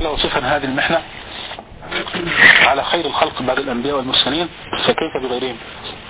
تعالى وصفا هذه المحنة على خير الخلق بعد الأنبياء والمرسلين فكيف بغيرهم.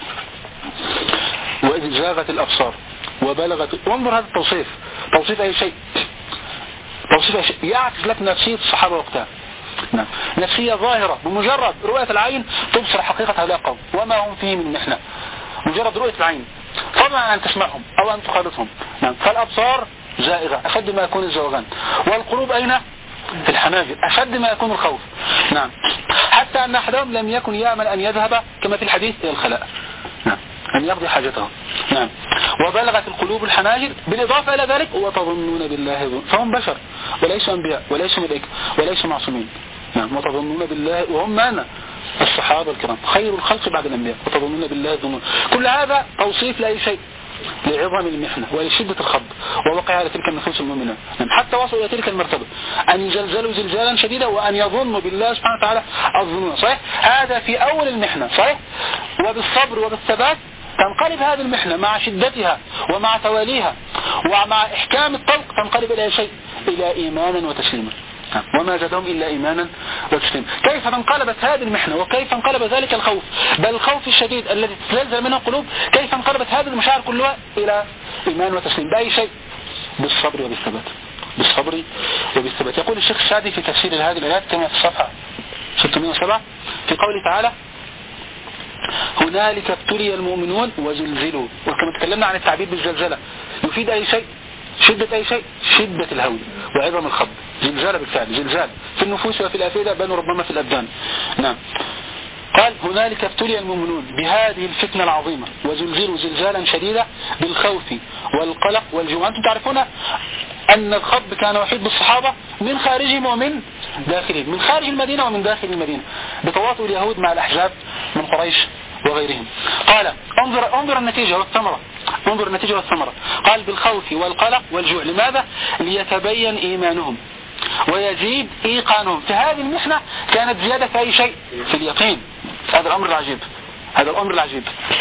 وإذ زاغت الأبصار وبلغت، وانظر هذا التوصيف، توصيف أي شيء، توصيف أي شيء يعكس لك نفسية الصحابة وقتها. نعم. نفسية ظاهرة بمجرد رؤية العين تبصر حقيقة هؤلاء القوم وما هم فيه من محنة، مجرد رؤية العين فضلا أن تسمعهم أو أن تخالطهم. نعم. فالأبصار زائغة أشد ما يكون الزوغان، والقلوب أين؟ في الحناجر أشد ما يكون الخوف. نعم. حتى أن أحدهم لم يكن يأمل أن يذهب كما في الحديث إلى الخلاء، نعم، أن يقضي حاجته. نعم. وبلغت القلوب الحناجر، بالإضافة إلى ذلك وتظنون بالله ظن، فهم بشر وليسوا أنبياء وليسوا ملائكة وليسوا معصومين. نعم. وتظنون بالله، وهم معنا الصحابة الكرام خير الخلق بعد الأنبياء، وتظنون بالله ظنون. كل هذا توصيف لأي شيء، لعظم المحنة ولشدة الخض ووقع على تلك النفوس المؤمنة. حتى وصلوا إلى تلك المرتبة أن يزلزلوا زلزالا شديدا وأن يظنوا بالله سبحانه وتعالى الظنون. صحيح هذا في أول المحنة، صحيح. وبالصبر وبالثبات تنقلب هذه المحنة مع شدتها ومع تواليها ومع إحكام الطلق تنقلب إلى شيء، إلى إيمانا وتسليما، وما زادهم إلا إيمانا وتسليما. كيف انقلبت هذه المحنة وكيف انقلب ذلك الخوف، بل الخوف الشديد الذي تزلزل منه القلوب، كيف انقلبت هذه المشاعر كلها إلى إيمان وتسليم بأي شيء؟ بالصبر وبالثبات، بالصبر وبالثبات. يقول الشيخ السعدي في تفسير هذه الآيات كما في الصفحة 607 في قوله تعالى: هنالك ابتلي المؤمنون وزلزلوا. وكما تكلمنا عن التعبير بالزلزلة يفيد أي شيء؟ شدة أي شيء؟ شدة الهول وعظم الخض. زلزال بالفعل، زلزال في النفوس وفي الأفئدة بل ربما في الأبدان. نعم. قال: هنالك ابتلي المؤمنون بهذه الفتنة العظيمة وزلزلوا زلزالا شديدا بالخوف والقلق والجوع. أنتم تعرفون أن الخض كان وحيد بالصحابة من خارجهم ومن داخلهم، من خارج المدينة ومن داخل المدينة، بتواطؤ اليهود مع الأحزاب من قريش وغيرهم. قال: انظر النتيجة والثمرة، انظر النتيجة والثمرة. قال: بالخوف والقلق والجوع. لماذا؟ ليتبين إيمانهم ويزيد إيقانهم. في هذه المحنة كانت زيادة في أي شيء؟ في اليقين. هذا الأمر العجيب، هذا الأمر العجيب.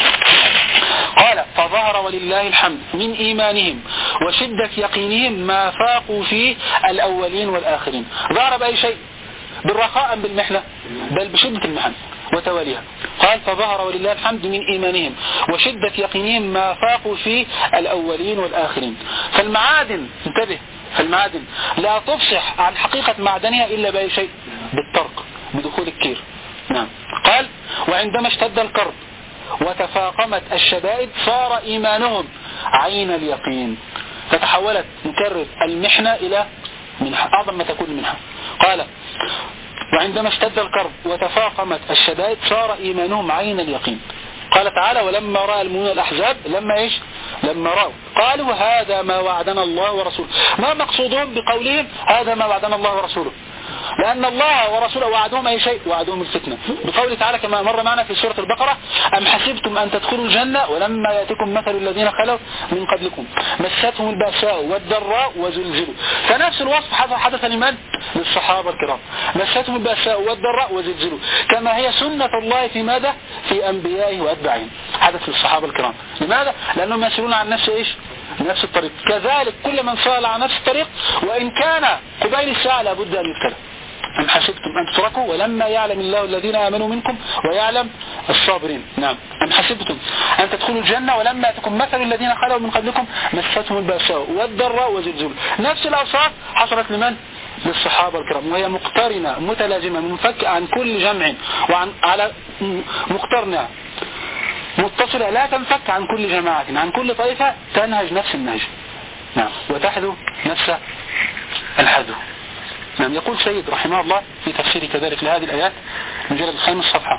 قال: فظهر ولله الحمد من إيمانهم وشدة يقينهم ما فاقوا فيه الأولين والآخرين. ظهر بأي شيء؟ بالرخاء أم بالمحنة؟ بل بشدة المحن وتواليها. قال: فظهر ولله الحمد من إيمانهم وشدة يقينهم ما فاقوا فيه الأولين والآخرين. فالمعادن، انتبه، فالمعادن لا تفصح عن حقيقة معدنها إلا بأي شيء؟ بالطرق، بدخول الكير. نعم. قال: وعندما اشتد الكرب وتفاقمت الشدائد صار إيمانهم عين اليقين، فتحولت نكرر المحنة إلى منحة، أعظم ما تكون المنحة. قال: وعندما اشتد الكرب وتفاقمت الشدائد صار إيمانهم عين اليقين. قال تعالى: ولما رأى المؤمنون الأحزاب، لما إيش؟ لما رأوا قالوا هذا ما وعدنا الله ورسوله. ما مقصودهم بقولهم هذا ما وعدنا الله ورسوله؟ لأن الله ورسوله وعدهم أي شيء؟ وعدهم الفتنة. بقوله تعالى كما مر معنا في سورة البقرة: أم حسبتم أن تدخلوا الجنة ولما يأتكم مثل الذين خلوا من قبلكم مستهم البأساء والضراء وزلزلوا. فنفس الوصف حدث لمن؟ للصحابة الكرام. مستهم البأساء والضراء وزلزلوا، كما هي سنة الله في ماذا؟ في أنبيائه وأتباعهم. حدث للصحابة الكرام. لماذا؟ لأنهم يسيرون عن نفس إيش؟ نفس الطريق. كذلك كل من صال عن نفس الطريق وإن كان قبيل الساعة لابد أن يبتلى. أم حسبتم أن تتركوا ولما يعلم الله الذين آمنوا منكم ويعلم الصابرين. نعم. أم حسبتم أن تدخلوا الجنة ولما يأتكم مثل الذين خلوا من قبلكم مستهم البأساء والضراء وزلزلوا. نفس الأوصاف حصلت لمن؟ للصحابة الكرام، وهي مقترنة متلازمة منفكة عن كل جمع وعن على مقترنة متصلة لا تنفك عن كل جماعة، عن كل طائفة تنهج نفس النهج. نعم. وتحذو نفس الحذو. نعم. يقول سيد رحمه الله في تفسير كذلك لهذه الآيات مجلد الخامس صفحة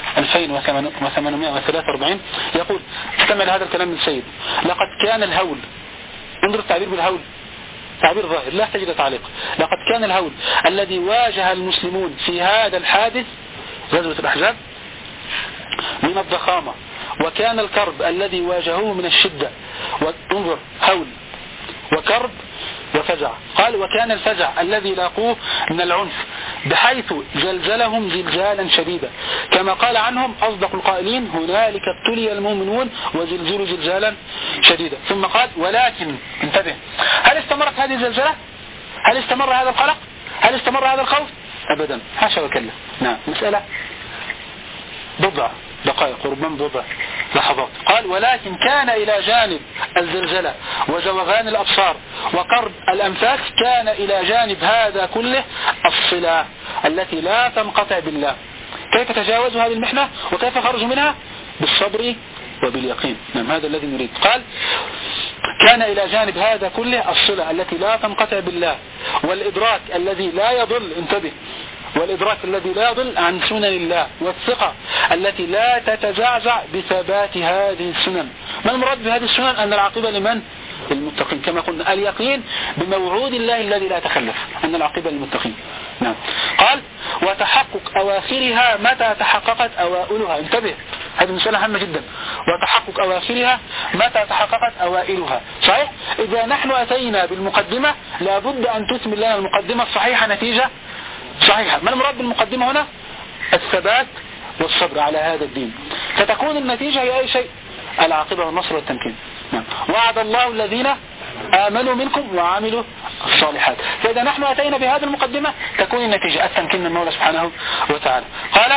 2843 يقول: استمع لهذا الكلام من سيد: لقد كان الهول، انظر التعبير بالهول، تعبير ظاهر لا تجد تعليق. لقد كان الهول الذي واجه المسلمون في هذا الحادث غزوة الأحزاب من الضخامة، وكان الكرب الذي واجهوه من الشدة. وانظر، هول وكرب وفزع. قال: وكان الفزع الذي لاقوه من العنف بحيث زلزلهم زلزالا شديدا، كما قال عنهم أصدق القائلين: هنالك ابتلي المؤمنون وزلزلوا زلزالا شديدا. ثم قال: ولكن انتبه، هل استمرت هذه الزلزلة؟ هل استمر هذا القلق؟ هل استمر هذا الخوف؟ أبدا، حاشا وكلا. نعم. مسألة بضع دقائق وربما بضع لحظات. قال ولكن كان إلى جانب الزلزلة وزوغان الأبصار وقرب الأنفاس كان إلى جانب هذا كله الصلة التي لا تنقطع بالله. كيف تجاوز هذه المحنة وكيف خرج منها؟ بالصبر وباليقين. نعم هذا الذي نريد. قال كان إلى جانب هذا كله الصلة التي لا تنقطع بالله والإدراك الذي لا يضل، انتبه، والإدراك الذي لا يضل عن سنن الله والثقة التي لا تتزعزع بثبات هذه السنن. ما المراد بهذه السنن؟ أن العاقبة لمن؟ للمتقين. كما قلنا اليقين بموعود الله الذي لا تخلف، أن العاقبة للمتقين. نعم. قال وتحقق أواخرها متى تحققت أوائلها. انتبه، هذه مسألة هامة جدا. وتحقق أواخرها متى تحققت أوائلها. صحيح؟ إذا نحن أتينا بالمقدمة لابد أن تثمر لنا المقدمة الصحيحة نتيجة صحيحة. ما المراد بالمقدمة هنا؟ الثبات والصبر على هذا الدين. فتكون النتيجة هي أي شيء؟ العاقبة والنصر والتمكين. نعم. وعد الله الذين آمنوا منكم وعملوا الصالحات. فإذا نحن أتينا بهذه المقدمة تكون النتيجة التمكين من المولى سبحانه وتعالى. قال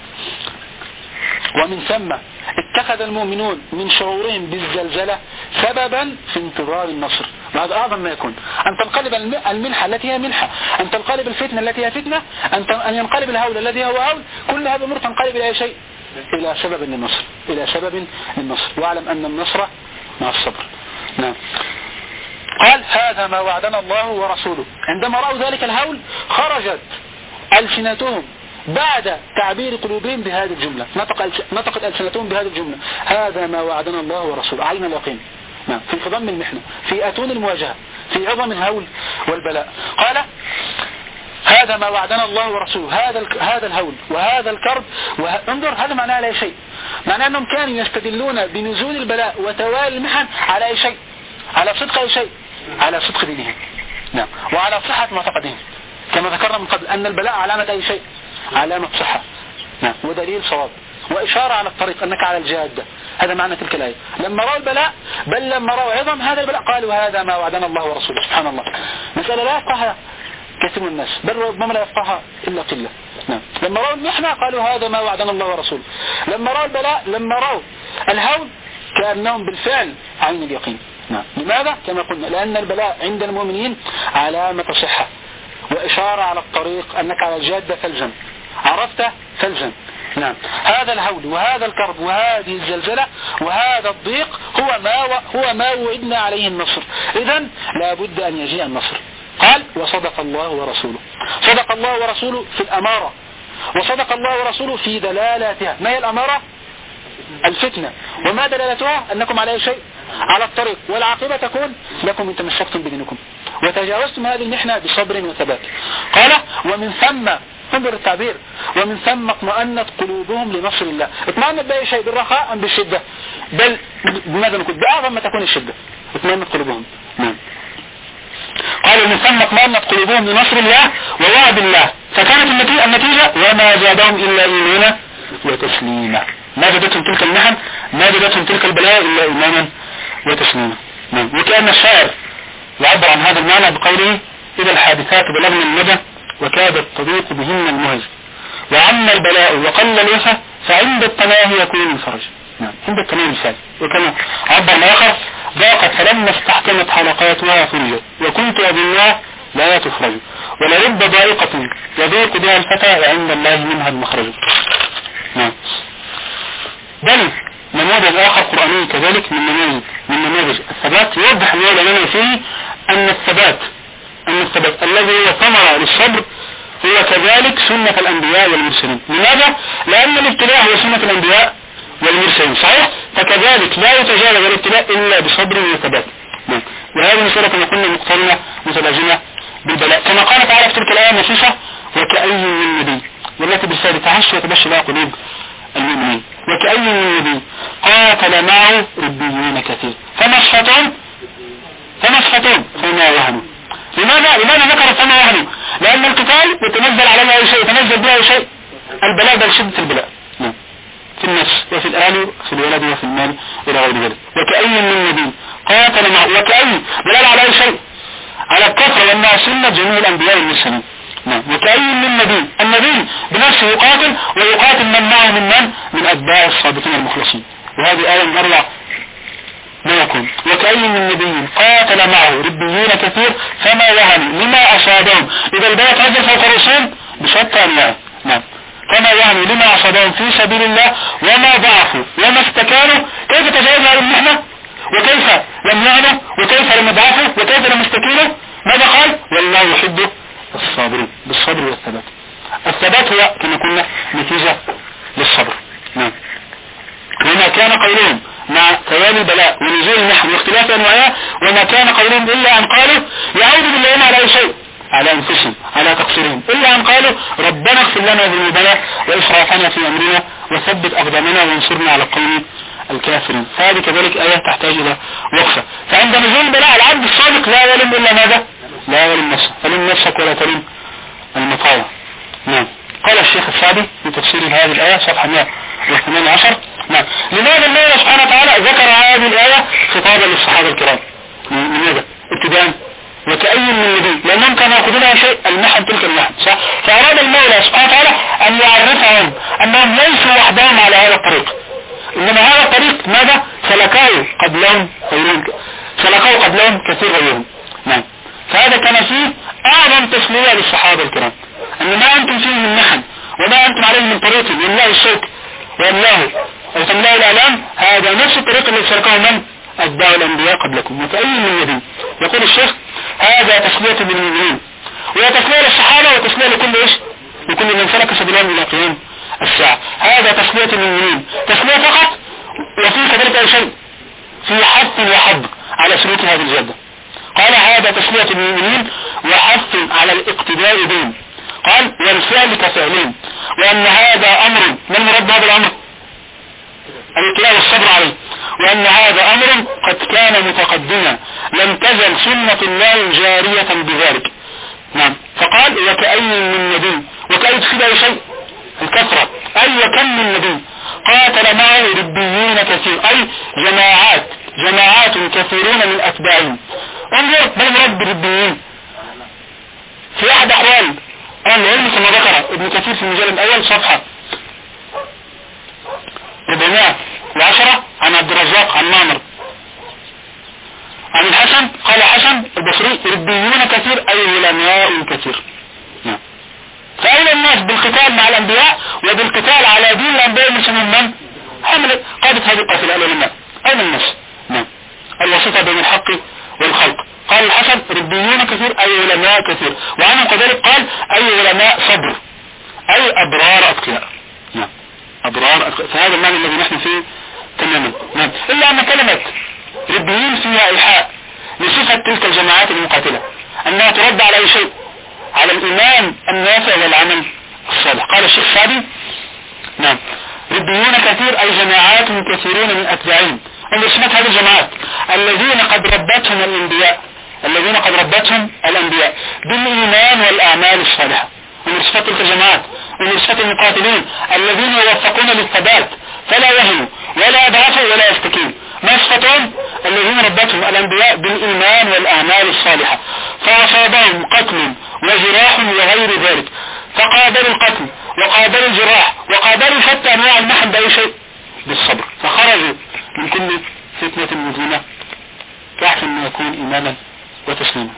ومن ثم اتخذ المؤمنون من شعورهم بالزلزلة سببا في انتظار النصر. وهذا أعظم ما يكون، أن تنقلب المنحة التي هي منحة، أن تنقلب الفتنة التي هي فتنة، أن ينقلب الهول الذي هو هول. كل هذا الأمور تنقلب إلى شيء؟ إلى سبب للنصر، إلى سبب للنصر. واعلم أن النصر مع الصبر. نعم. قال هذا ما وعدنا الله ورسوله. عندما رأوا ذلك الهول خرجت ألسنتهم بعد تعبير قلوبهم بهذه الجملة، نطقت ألسنتهم بهذه الجملة: هذا ما وعدنا الله ورسوله. علينا اليقين. نعم. في انفضام المحنة، في أتون المواجهة، في عظم الهول والبلاء. قال هذا ما وعدنا الله ورسوله. هذا الهول وهذا الكرب انظر، هذا معناه لا شيء. معناه أنهم كانوا يستدلون بنزول البلاء وتوالي المحن على أي شيء؟ على صدق أي شيء؟ على صدق دينهم. نعم. وعلى صحة معتقدهم. كما ذكرنا من قبل أن البلاء علامة أي شيء؟ علامة صحة. نعم. ودليل صواب وإشارة على الطريق أنك على الجادة. هذا معنى تلك الآية. لما رأوا البلاء، بل لما رأوا عظم هذا البلاء، قالوا هذا ما وعدنا الله ورسوله. سبحان الله. مسألة لا يفقهها كثير من الناس، بل ربما لا يفقهها إلا قلة. نعم. لما رأوا المحنة قالوا هذا ما وعدنا الله ورسوله. لما رأوا البلاء، لما رأوا الهول، كأنهم بالفعل عين اليقين. نعم. لماذا؟ كما قلنا لأن البلاء عند المؤمنين علامة صحة وإشارة على الطريق أنك على الجادة فالزم. عرفت فالزم. نعم. هذا الهول وهذا الكرب وهذه الزلزلة وهذا الضيق هو ما وعدنا عليه النصر. إذن لا بد أن يجيء النصر. قال وصدق الله ورسوله. صدق الله ورسوله في الأمارة، وصدق الله ورسوله في دلالاتها. ما هي الأمارة؟ الفتنة. وما دلالتها؟ أنكم على أي شيء؟ على الطريق، والعاقبة تكون لكم إن تمسكتم بدينكم وتجاوزتم هذه المحنة بصبر وثبات. قال ومن ثم، انظر التعبير، ومن ثم اطمأنت قلوبهم لنصر الله. اطمأنت بأي شيء؟ بالرخاء أم بالشدة؟ بل بماذا نقول؟ بأعظم ما تكون الشدة. اطمأنت قلوبهم. نعم. قال ومن ثم اطمأنت قلوبهم لنصر الله ووعد الله، فكانت النتيجة وما زادهم إلا إيمانا وتسليما. ما زادتهم تلك المحن، ما زادتهم تلك البلاء إلا إيمانا وتسليما. نعم. وكأن الشاعر يعبر عن هذا المعنى بقوله إذا الحادثات بلغن الندى وكادت تضيق بهن المهج وعم البلاء وقل الوفى فعند التناهي يكون الفرج. نعم. عند التناهي الفرج. وكما عبر الآخر ضاقت فلما استحكمت حلقاتها فرجت وكنت أظنها لا تفرج ولرب ضائقة يضيق بها الفتى وعند الله منها المخرج. نعم. بل نموذج آخر قرآني كذلك من نماذج الثبات يوضح المولى لنا فيه أن الثبات الذي هو ثمرة للصبر هو كذلك سنة الأنبياء والمرسلين. لماذا؟ لأن الابتلاء هو سنة الأنبياء والمرسلين. صحيح؟ فكذلك لا يتجاوز الابتلاء إلا بصبر وثبات. وهذه مسألة كما قلنا مقترنة متلازمة بالبلاء. كما قال تعالى في تلك الآية النصيصة وكأي من نبي، والتي بالفعل تهش وتبش لها قلوب المؤمنين. وكأي من نبي قاتل معه ربيون كثير فما اسفتون فما وهنوا. لماذا ذكر فما وهنوا؟ لأن القتال يتنزل عليه أي شيء، يتنزل به أي شيء، البلاء بل شدة البلاء في النفس وفي الآل وفي الولد وفي المال إلى غير ذلك. وكأي من نبي قاتل معه، وكأي دلالة على أي شيء؟ على الكثرة والناس سنة جميع الأنبياء والمرسلين. نعم. وكأي من نبي، النبي بنفسه يقاتل ويقاتل من معه من أتباع الصادقين المخلصين. وهذه آية من أربع ما يكون. وكأي من نبي قاتل معه ربيون كثير فما وهنوا لما أصابهم، إذا البيت عزل فوق رؤوسهم بشتى أنواعه. نعم. فما وهنوا لما أصابهم في سبيل الله وما ضعفوا وما استكانوا. كيف تجاوزوا على المحنة؟ وكيف لم يعنوا؟ وكيف لم يضعفوا؟ وكيف لم يستكينوا؟ ماذا قال؟ والله يحب الصابرين، بالصبر والثبات. الثبات هو كما قلنا نتيجة للصبر. نعم. وما كان قولهم مع توالي البلاء ونزول المحن واختلاف انواعها، وما كان قولهم الا ان قالوا يعود بالله على اي شيء، على انفسهم، على تقصيرهم، الا ان قالوا ربنا اغفر لنا ذنوبنا واسرافنا في امرنا وثبت اقدامنا وانصرنا على القوم الكافرين. فهذه كذلك آية تحتاج الى وقفة. فعند نزول البلاء العبد الصادق لا يلم الا ماذا؟ لا يلم نفسه، فلم نفسك ولا تلم المطاوع. نعم. قال الشيخ السعدي في تفسير هذه الآية صفحة 118. نعم. لماذا الله سبحانه وتعالى ذكر هذه الآية خطابا للصحابة الكرام؟ لماذا؟ ابتداء وكأي من نبي، لأنهم كانوا يأخذونها شيء المحن تلك المحن، صح؟ فأراد المولى سبحانه وتعالى أن يعرفهم أنهم ليسوا وحدهم على هذا الطريق، إنما هذا الطريق ماذا؟ سلكوه قبلهم كثير غيرهم. نعم. فهذا كان فيه أعظم تسلية للصحابة الكرام، أن ما أنتم فيه من محن وما أنتم عليه من طريق يملأ الشوك ويملأه أو تملأه الإعلام، هذا نفس الطريق اللي سلكه من؟ أتباع الأنبياء قبلكم. وكأي من نبي. يقول الشيخ هذا تسلية للمؤمنين، وهي تسلية للصحابة وتسلية لكل إيش؟ لكل من سلك سبيلهم إلى قيام الساعة. هذا تسلية للمؤمنين، تسلية فقط، وفي كذلك أي شيء في حث وحض على سلوك هذه الجادة. قال هذا تسلية المؤمنين وحث على الاقتداء بهم. قال والفعل كفعلين، وأن هذا أمر، ما المراد بهذا الأمر؟ الاتلاء والصبر عليه. وأن هذا أمر قد كان متقدما لم تزل سنة الله جارية بذلك. نعم. فقال وكأي من نبي، وكأي تفيد أي شيء الكثرة، أي وكم من نبي قاتل معه ربيون كثير، أي جماعات كثيرون من أتباعهم. انظر ما المراد بالربيين في أحد أحوال العلم كما ذكر ابن كثير في المجلد الأول صفحة 410 عن عبد الرزاق عن معمر عن الحسن قال حسن البصري ربيون كثير أي علماء كثير. نعم. فأين الناس بالقتال مع الأنبياء وبالقتال على دين الأنبياء من حمل قادة هذه القافلة العلماء؟ أين الناس؟ نعم. الوسيطة بين الحق والخلق. قال الحسن ربيون كثير أي علماء كثير، وعنهم كذلك قال أي علماء صبر أي أبرار أتقياء. نعم. أبرار أتقياء. فهذا المعنى الذي نحن فيه تماما. نعم. إلا أن كلمة ربيين فيها إيحاء لصفة تلك الجماعات المقاتلة أنها ترد على أي شيء؟ على الإيمان النافع والعمل الصالح. قال الشيخ السعدي نعم ربيون كثير أي جماعات كثيرون من أتباعهم. انظر صفات هذه الجماعات الذين قد ربتهم الأنبياء بالإيمان والأعمال الصالحة. انظر صفات تلك الجماعات، انظر صفات المقاتلين الذين يوفقون للثبات فلا يهنوا ولا يضعفوا ولا يستكينوا. ما صفتهم؟ الذين ربتهم الأنبياء بالإيمان والأعمال الصالحة فأصابهم قتل وجراح وغير ذلك، فقابلوا القتل وقابلوا الجراح وقابلوا حتى أنواع المحن بأي شيء بالصبر، فخرجوا من كل فتنة مظلمة كأحسن ما يكون إيمانا وتسليما.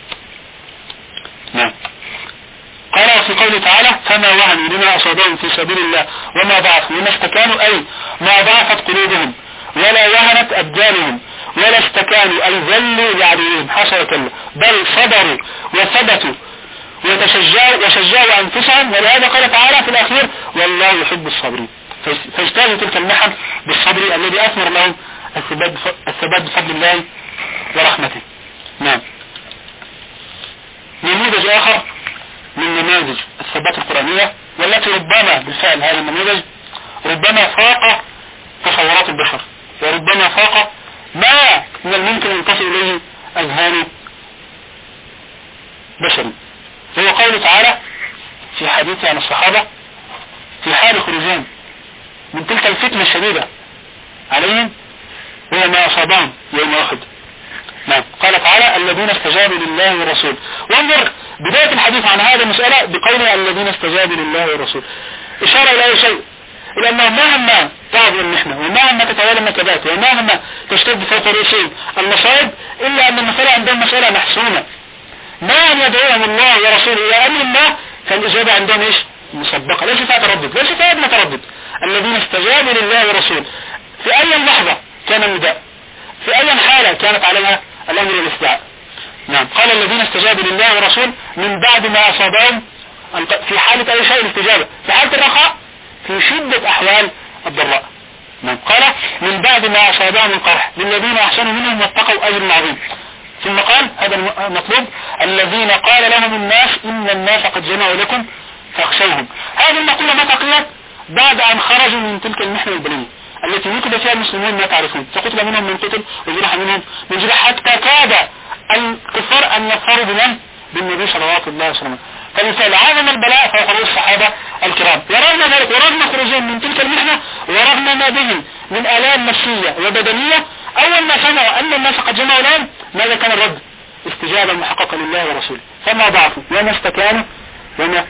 نعم. قال في قوله تعالى فما وهنوا لما أصابهم في سبيل الله وما ضعفوا وما استكانوا أي ما ضعفت قلوبهم ولا وهنت أبدانهم ولا استكانوا أي ذلوا لعدوهم حاشا وكلا، بل صبروا وثبتوا وشجعوا أنفسهم. ولهذا قال تعالى في الأخير والله يحب الصابرين، فاجتازوا تلك المحن بالصبر الذي أثمر لهم الثبات بفضل الله ورحمته. نعم. نموذج آخر من نماذج الثبات القرآنية والتي ربما بالفعل هذا النموذج ربما فاق تصورات البشر وربما فاق ما من الممكن أن تصل إليه أذهان بشري، وهو قوله تعالى في حديثه عن الصحابة في حال خروجهم من تلك الفتنة الشديدة عليهم وهي ما أصابهم يوم أحد، نعم. قال تعالى الذين استجابوا لله والرسول. وانظر بداية الحديث عن هذه المسألة بقوله الذين استجابوا لله والرسول، إشارة إلى أي شيء؟ إلى أنه مهما تعظم المحنة ومهما تتوالى النكبات ومهما تشتد فوق رؤوسهم المصائب إلا أن المسألة عندهم مسألة محسومة، ما أن يدعوهم الله ورسوله إلى أمر الله فالإجابة عندهم إيش؟ مسبقة، ليس فيها تردد، ليس فيها أدنى تردد. الذين استجابوا لله ورسوله في أي لحظة كان النداء، في أي حالة كانت عليها الأمر والاستدعاء. نعم. قال الذين استجابوا لله ورسوله من بعد ما أصابهم، في حالة أي شيء الاستجابة، في حالة الرخاء، في شدة أحوال الضراء. نعم. قال من بعد ما أصابهم القرح للذين أحسنوا منهم واتقوا أجر عظيم. ثم قال هذا المطلوب الذين قال لهم الناس إن الناس قد جمعوا لكم فاخشوهم. هذه المقولة متى قيلت؟ بعد أن خرجوا من تلك المحنة البلية التي نكب فيها المسلمون ما تعرفون، فقتل منهم من قتل وجرح منهم من جرح، حتى كاد الكفار أن يكفروا بالنبي صلوات الله وسلم. فالمثال عظم البلاء فوق رؤوس الصحابة الكرام، ورغم ذلك ورغم خروجهم من تلك المحنة ورغم ما بهم من آلام نفسية وبدنية، أول ما سمعوا أن الناس قد جمعوا لهم ماذا كان الرد؟ استجابة محققة لله ورسوله، فما ضعفوا وما استكانوا وما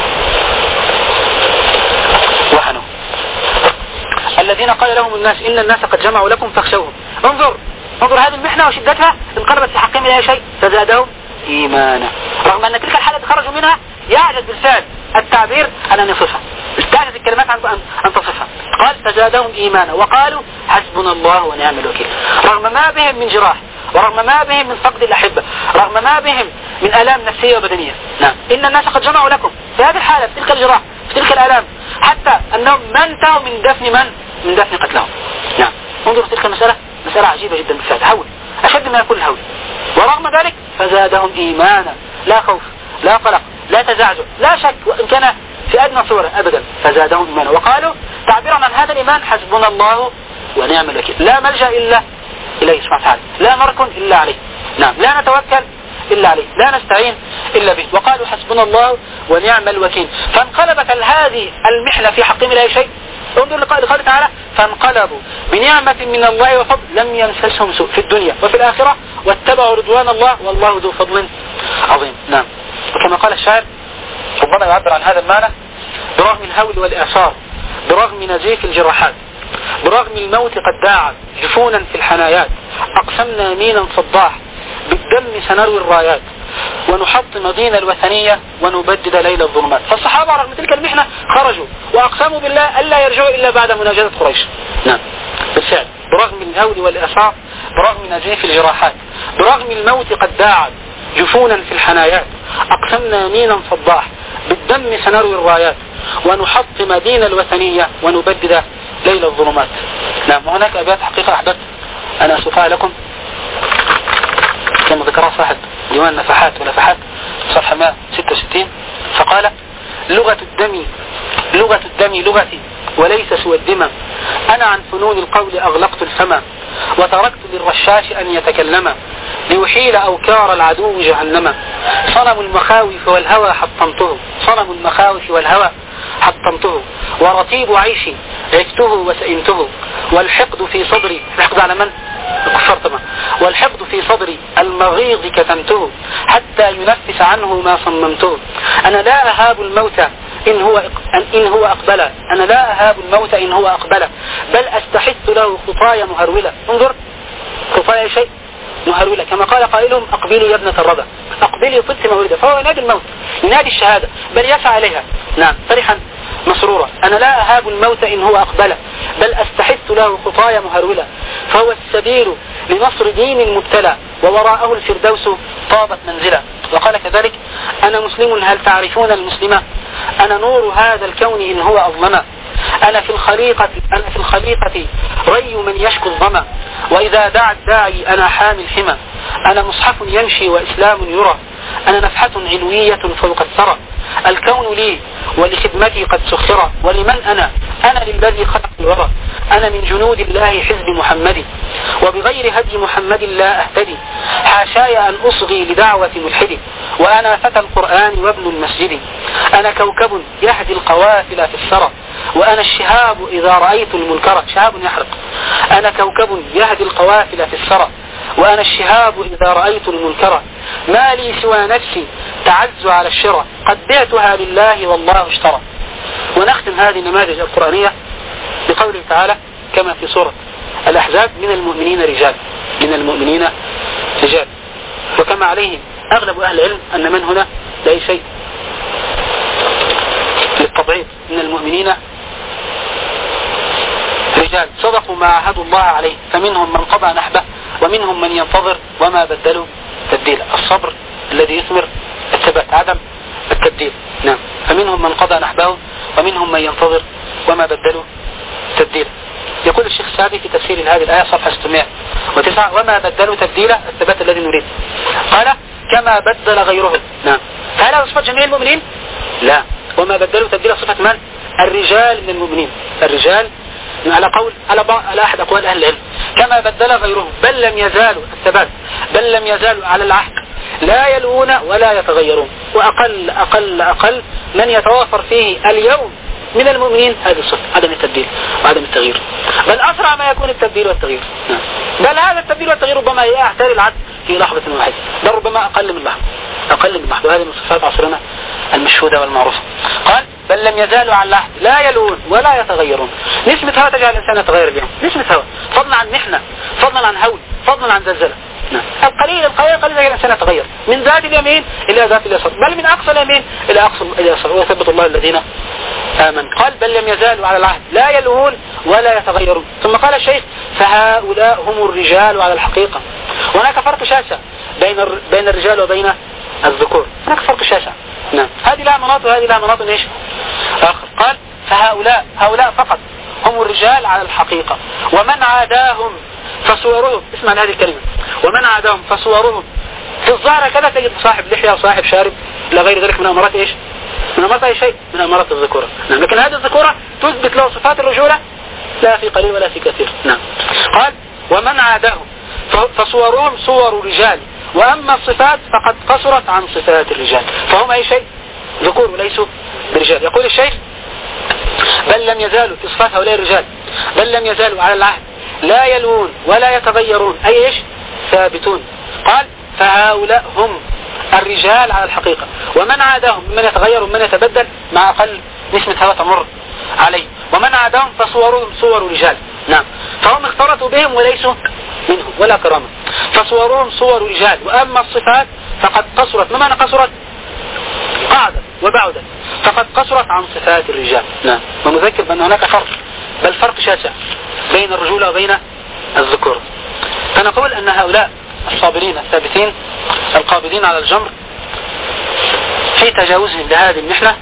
وحنوا. الذين قال لهم الناس إن الناس قد جمعوا لكم فاخشوهم. انظر هذه المحنة وشدتها انقلبت في حقهم إلى شيء فزادهم إيمانا، رغم أن تلك الحالة خرجوا منها يعجز بالفعل التعبير عن أن يصفها، استعجز الكلمات عن أن تصفها. قال فزادهم إيمانا وقالوا حسبنا الله ونعم الوكيل، رغم ما بهم من جراح ورغم ما بهم من فقد الأحبة، رغم ما بهم من آلام نفسية وبدنية. نعم. إن الناس قد جمعوا لكم في هذه الحالة، في تلك الجراح، في تلك الآلام، حتى أنهم ما انتهوا من دفن قتلهم. نعم. انظروا تلك المسألة، مسألة عجيبة جدا بالفعل، هول أشد ما يكون الهول، ورغم ذلك فزادهم إيمانا، لا خوف لا قلق لا تزعزع لا شك وإن كان في أدنى صورة أبدا، فزادهم إيمانا وقالوا تعبيرا عن هذا الإيمان حسبنا الله ونعم الوكيل، لا ملجأ إلا إليه سبحانه وتعالى، لا مركن إلا عليه. نعم. لا نتوكل إلا عليه، لا نستعين إلا به. وقالوا حسبنا الله ونعم الوكيل، فانقلبت هذه المحنة في حقهم إلى شيء. انظر لقوله تعالى فانقلبوا بنعمة من الله وفضل لم يمسسهم سوء في الدنيا وفي الآخرة واتبعوا رضوان الله والله ذو فضل عظيم. نعم. وكما قال الشاعر ربما يعبر عن هذا المعنى برغم الهول والإعصار، برغم نزيف الجراحات، برغم الموت قد داعت جفونا في الحنايات، أقسمنا مينا صداح بالدم سنروي الرايات ونحطم دين الوثنية ونبدد ليل الظلمات. فالصحابة رغم تلك المحنة خرجوا وأقسموا بالله ألا يرجعوا إلا بعد مناجاة قريش. نعم. بالفعل برغم الهول والإعصار، برغم نزيف الجراحات، برغم الموت قد داعت جفونا في الحنايات، أقسمنا مينا صداح بالدم سنروي الرايات ونحطم دين الوثنية ونبدد ليل الظلمات. نعم. وهناك أبيات حقيقة أحببت أنا أسوقها لكم كما ذكرها صاحب ديوان نفحات ونفحات صفحة 166، فقال لغة الدم لغتي وليس سوى الدمى، أنا عن فنون القول أغلقت الفم وتركت للرشاش أن يتكلم ليحيل أوكار العدو جهنم. صنم المخاوف والهوى حطمته ورطيب عيشي عفته وسئمته والحقد في صدري، الحقد على من؟ الكفار طبعا. والحقد في صدري المغيظ كتمته حتى ينفس عنه ما صممته. أنا لا أهاب الموت إن هو أقبل، أنا لا أهاب الموت إن هو أقبل، بل أستحث له خطايا مهرولة. انظر خطايا شيء مهرولة، كما قال قائلهم أقبلوا يا ابنة الربا، أقبلي طبت مولدة، فهو ينادي الموت، ينادي الشهادة، بل يسعى عليها. نعم. فرحا مسرورا. أنا لا أهاب الموت إن هو أقبل، بل أستحث له خطايا مهرولة، فهو السبيل لنصر دين مبتلى ووراءه الفردوس طابت منزلا. وقال كذلك أنا مسلم هل تعرفون المسلمة، أنا نور هذا الكون إن هو أظلم، أنا في الخليقة ري من يشكو الظما، وإذا دعا الداعي أنا حامي الحمى، أنا مصحف يمشي وإسلام يرى، أنا نفحة علوية فوق الثرى، الكون لي ولخدمتي قد سخر، ولمن أنا للذي خلق الورى، أنا من جنود الله حزب محمد، وبغير هدي محمد لا أهتدي، حاشاي أن أصغي لدعوة ملحد، وأنا فتى القرآن وابن المسجد، أنا كوكب يهدي القوافل في السرى، وأنا الشهاب إذا رأيت المنكر، شهاب يحرق، أنا كوكب يهدي القوافل في السرى، وأنا الشهاب إذا رأيت المنكر ما لي سوى نفسي تعز على الشرى قد بعتها لله والله اشترى. ونختم هذه النماذج القرآنية بقوله تعالى كما في سورة الأحزاب من المؤمنين رجال، من المؤمنين رجال، وكما عليه أغلب أهل العلم أن من هنا لا شيء للتضعيف، من المؤمنين رجال صدقوا ما عاهدوا الله عليه فمنهم من قضى نحبه ومنهم من ينتظر وما بدلوا تبديلا. الصبر الذي يثمر الثبات، عدم التبديل. نعم. فمنهم من قضى نحبه ومنهم من ينتظر وما بدلوا تبديلا. يقول الشيخ السعدي في تفسير هذه الآية صفحة 609 وما بدلوا تبديلا الثبات الذي نريد. قال كما بدل غيرهم. نعم. فهل هذا صفة جميع المؤمنين؟ لا. وما بدلوا تبديلا صفة من؟ الرجال من المؤمنين. الرجال على قول على أحد أقوال أهل العلم كما بدل غيرهم بل لم يزالوا الثبات، بل لم يزالوا على العهد لا يلوون ولا يتغيرون. وأقل أقل أقل من يتوافر فيه اليوم من المؤمنين هذه الصفة، عدم التبديل وعدم التغيير، بل أسرع ما يكون التبديل والتغيير. بل هذا التبديل والتغيير ربما يعتري العدل في لحظة واحدة، بل ربما أقل من لحظة، أقل من لحظة. وهذه من صفات عصرنا المشهودة والمعروفة. قال بل لم يزالوا على العهد لا يلوون ولا يتغيرون. نسمة هوا تجعل الإنسان يتغير اليوم، نسمة هوا، فضلا عن محنة، فضلا عن هول، فضلا عن زلزلة. القليل قليل تجعل الإنسان يتغير من ذات اليمين إلى ذات اليسار، بل من أقصى اليمين إلى أقصى اليسار. ويثبت الله الذين آمنوا. قال بل لم يزالوا على العهد لا يلوون ولا يتغيرون. ثم قال الشيخ فهؤلاء هم الرجال على الحقيقة. وهناك فرق شاسع بين الرجال وبين الذكور، هناك فرق شاسع. نعم. هذه لها مناط وهذه لها مناط ايش آخر. قال هؤلاء فقط هم الرجال على الحقيقة ومن عاداهم فصورهم، اسمع هذه الكلمة، ومن عاداهم فصورهم في الظاهر كذا تجد صاحب لحية وصاحب شارب إلى غير ذلك من أمارات ايش؟ من أمارات أي شيء من أمارات الذكورة. نعم. لكن هذه الذكورة تثبت له صفات الرجولة لا في قليل ولا في كثير. نعم. قال ومن عاداهم فصورهم صور رجال وأما الصفات فقد قصرت عن صفات الرجال، فهم أي شيء ذكور وليسوا برجال. يقول الشيخ بل لم يزالوا في صفات هؤلاء الرجال بل لم يزالوا على العهد لا يلوون ولا يتغيرون أي إيش ثابتون. قال فهؤلاء هم الرجال على الحقيقة ومن عاداهم من يتغير ومن يتبدل مع أقل نسمة هوا تمر عليه. ومن عاداهم فصورهم صور رجال. نعم. فهم اختلطوا بهم وليسوا منهم ولا كرامة، فصورهم صور رجال. وأما الصفات فقد قصرت. ما معنى قصرت؟ قعدت وبعدت، فقد قصرت عن صفات الرجال. نعم. ونذكر بأن هناك فرق، بل فرق شاسع بين الرجولة وبين الذكور. فنقول أن هؤلاء الصابرين الثابتين القابضين على الجمر في تجاوزهم لهذه المحنة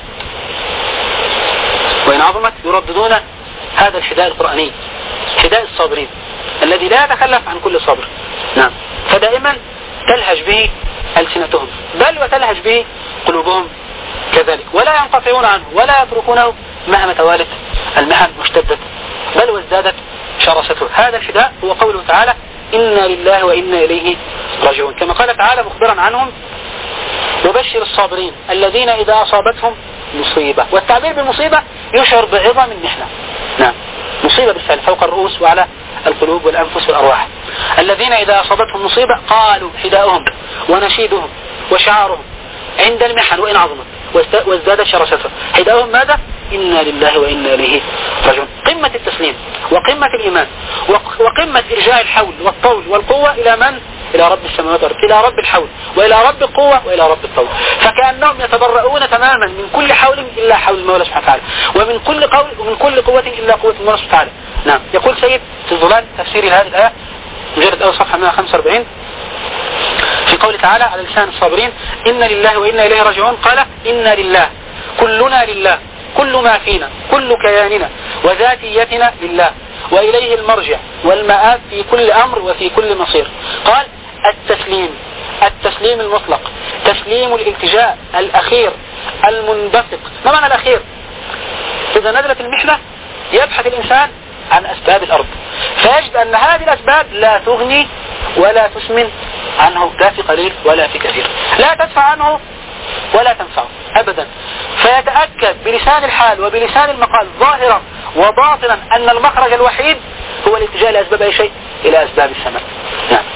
وإن عظمت يرددون هذا الحداء القرآني، حداء الصابرين الذي لا يتخلف عن كل صبر. نعم. فدائما تلهج به ألسنتهم بل وتلهج به قلوبهم كذلك، ولا ينقطعون عنه ولا يتركونه مهما توالت المحن واشتدت بل وازدادت شرسته. هذا الحداء هو قوله تعالى إنا لله وإنا إليه راجعون، كما قال تعالى مخبرا عنهم وبشر الصابرين الذين إذا أصابتهم مصيبة. والتعبير بالمصيبة يشعر بعظم المحنة. نعم. مصيبة بالفعل فوق الرؤوس وعلى القلوب والأنفس والأرواح. الذين إذا أصابتهم مصيبة قالوا حداؤهم ونشيدهم وشعارهم عند المحن وإن عظمت وازداد شرستها حداؤهم ماذا؟ إنا لله وإنا إليه راجعون. قمة التسليم وقمة الإيمان وقمة إرجاع الحول والطول والقوة إلى من؟ إلى رب السماوات والأرض، إلى رب الحول وإلى رب القوة وإلى رب الطول. فكأنهم يتبرؤون تماما من كل حول إلا حول المولى سبحانه وتعالى ومن كل قول ومن كل قوة إلا قوة المولى سبحانه وتعالى. نعم. يقول سيد في الظلال تفسير هذه الآية مجرد أول صفحة 145 في قول تعالى على لسان الصابرين إنا لله وإنا إليه راجعون. قال إنا لله كلنا لله كل ما فينا كل كياننا وذاتيتنا لله وإليه المرجع والمآب في كل أمر وفي كل مصير. قال التسليم المطلق، تسليم الالتجاء الأخير المنبثق. ما معنى الأخير؟ إذا نزلت المحنة يبحث الإنسان عن أسباب الأرض فيجد أن هذه الأسباب لا تغني ولا تسمن عنه لا في قليل ولا في كثير، لا تدفع عنه ولا تنفعه أبدا. فيتأكد بلسان الحال وبلسان المقال ظاهرا وباطنا أن المخرج الوحيد هو الاتجاه لأسباب أي شيء إلى أسباب السماء. نعم.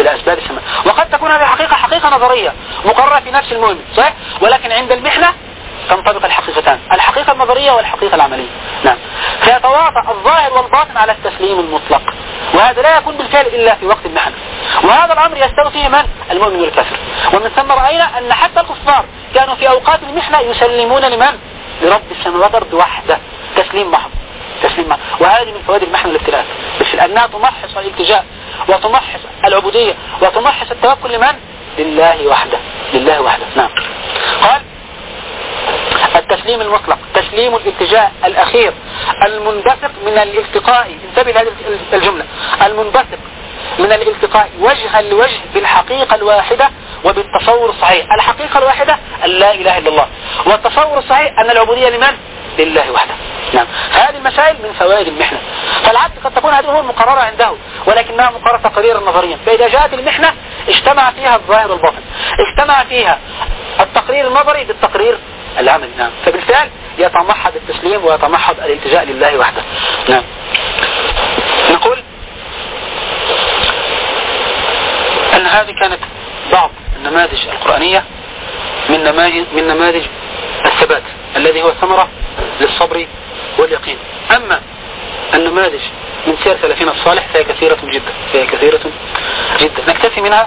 إلى أسباب السماء. وقد تكون هذه حقيقة نظرية مقررة في نفس المؤمن صحيح، ولكن عند المحنة تنطبق الحقيقتان، الحقيقة النظرية والحقيقة العملية. نعم. فيتواطأ الظاهر والباطن على التسليم المطلق، وهذا لا يكون بالفعل إلا في وقت المحنة، وهذا الأمر يستوي فيه من؟ المؤمن والكافر. ومن ثم رأينا أن حتى الكفار كانوا في أوقات المحنة يسلمون لمن؟ لرب السماوات والأرض وحده، تسليم محض. وهذه من فوائد المحنة والابتلاء، أنها تمحص الالتجاء وتمحص العبودية وتمحص التوكل لمن؟ لله وحده. نعم. قال التسليم المطلق تسليم الالتجاء الأخير المنبثق من الالتقاء، انتبه لهذه الجملة، المنبثق من الالتقاء وجها لوجه بالحقيقة الواحدة وبالتصور الصحيح. الحقيقة الواحدة أن لا إله إلا الله، والتصور الصحيح أن العبودية لمن؟ لله وحده. نعم. هذه المسائل من فوائد المحنة. فالعبد قد تكون هذه المقررة عنده ولكنها مقررة تقريرا نظريا، فإذا جاءت المحنة اجتمع فيها الظاهر والباطن، اجتمع فيها التقرير النظري بالتقرير العملي. نعم. فبالفعل يتمحض التسليم ويتمحض الالتجاء لله وحده. نعم. نقول أن هذه كانت بعض النماذج القرآنية من نماذج الثبات الذي هو ثمرة للصبر واليقين. أما النماذج من سير سلفنا الصالح فهي كثيرة جدا. نكتفي منها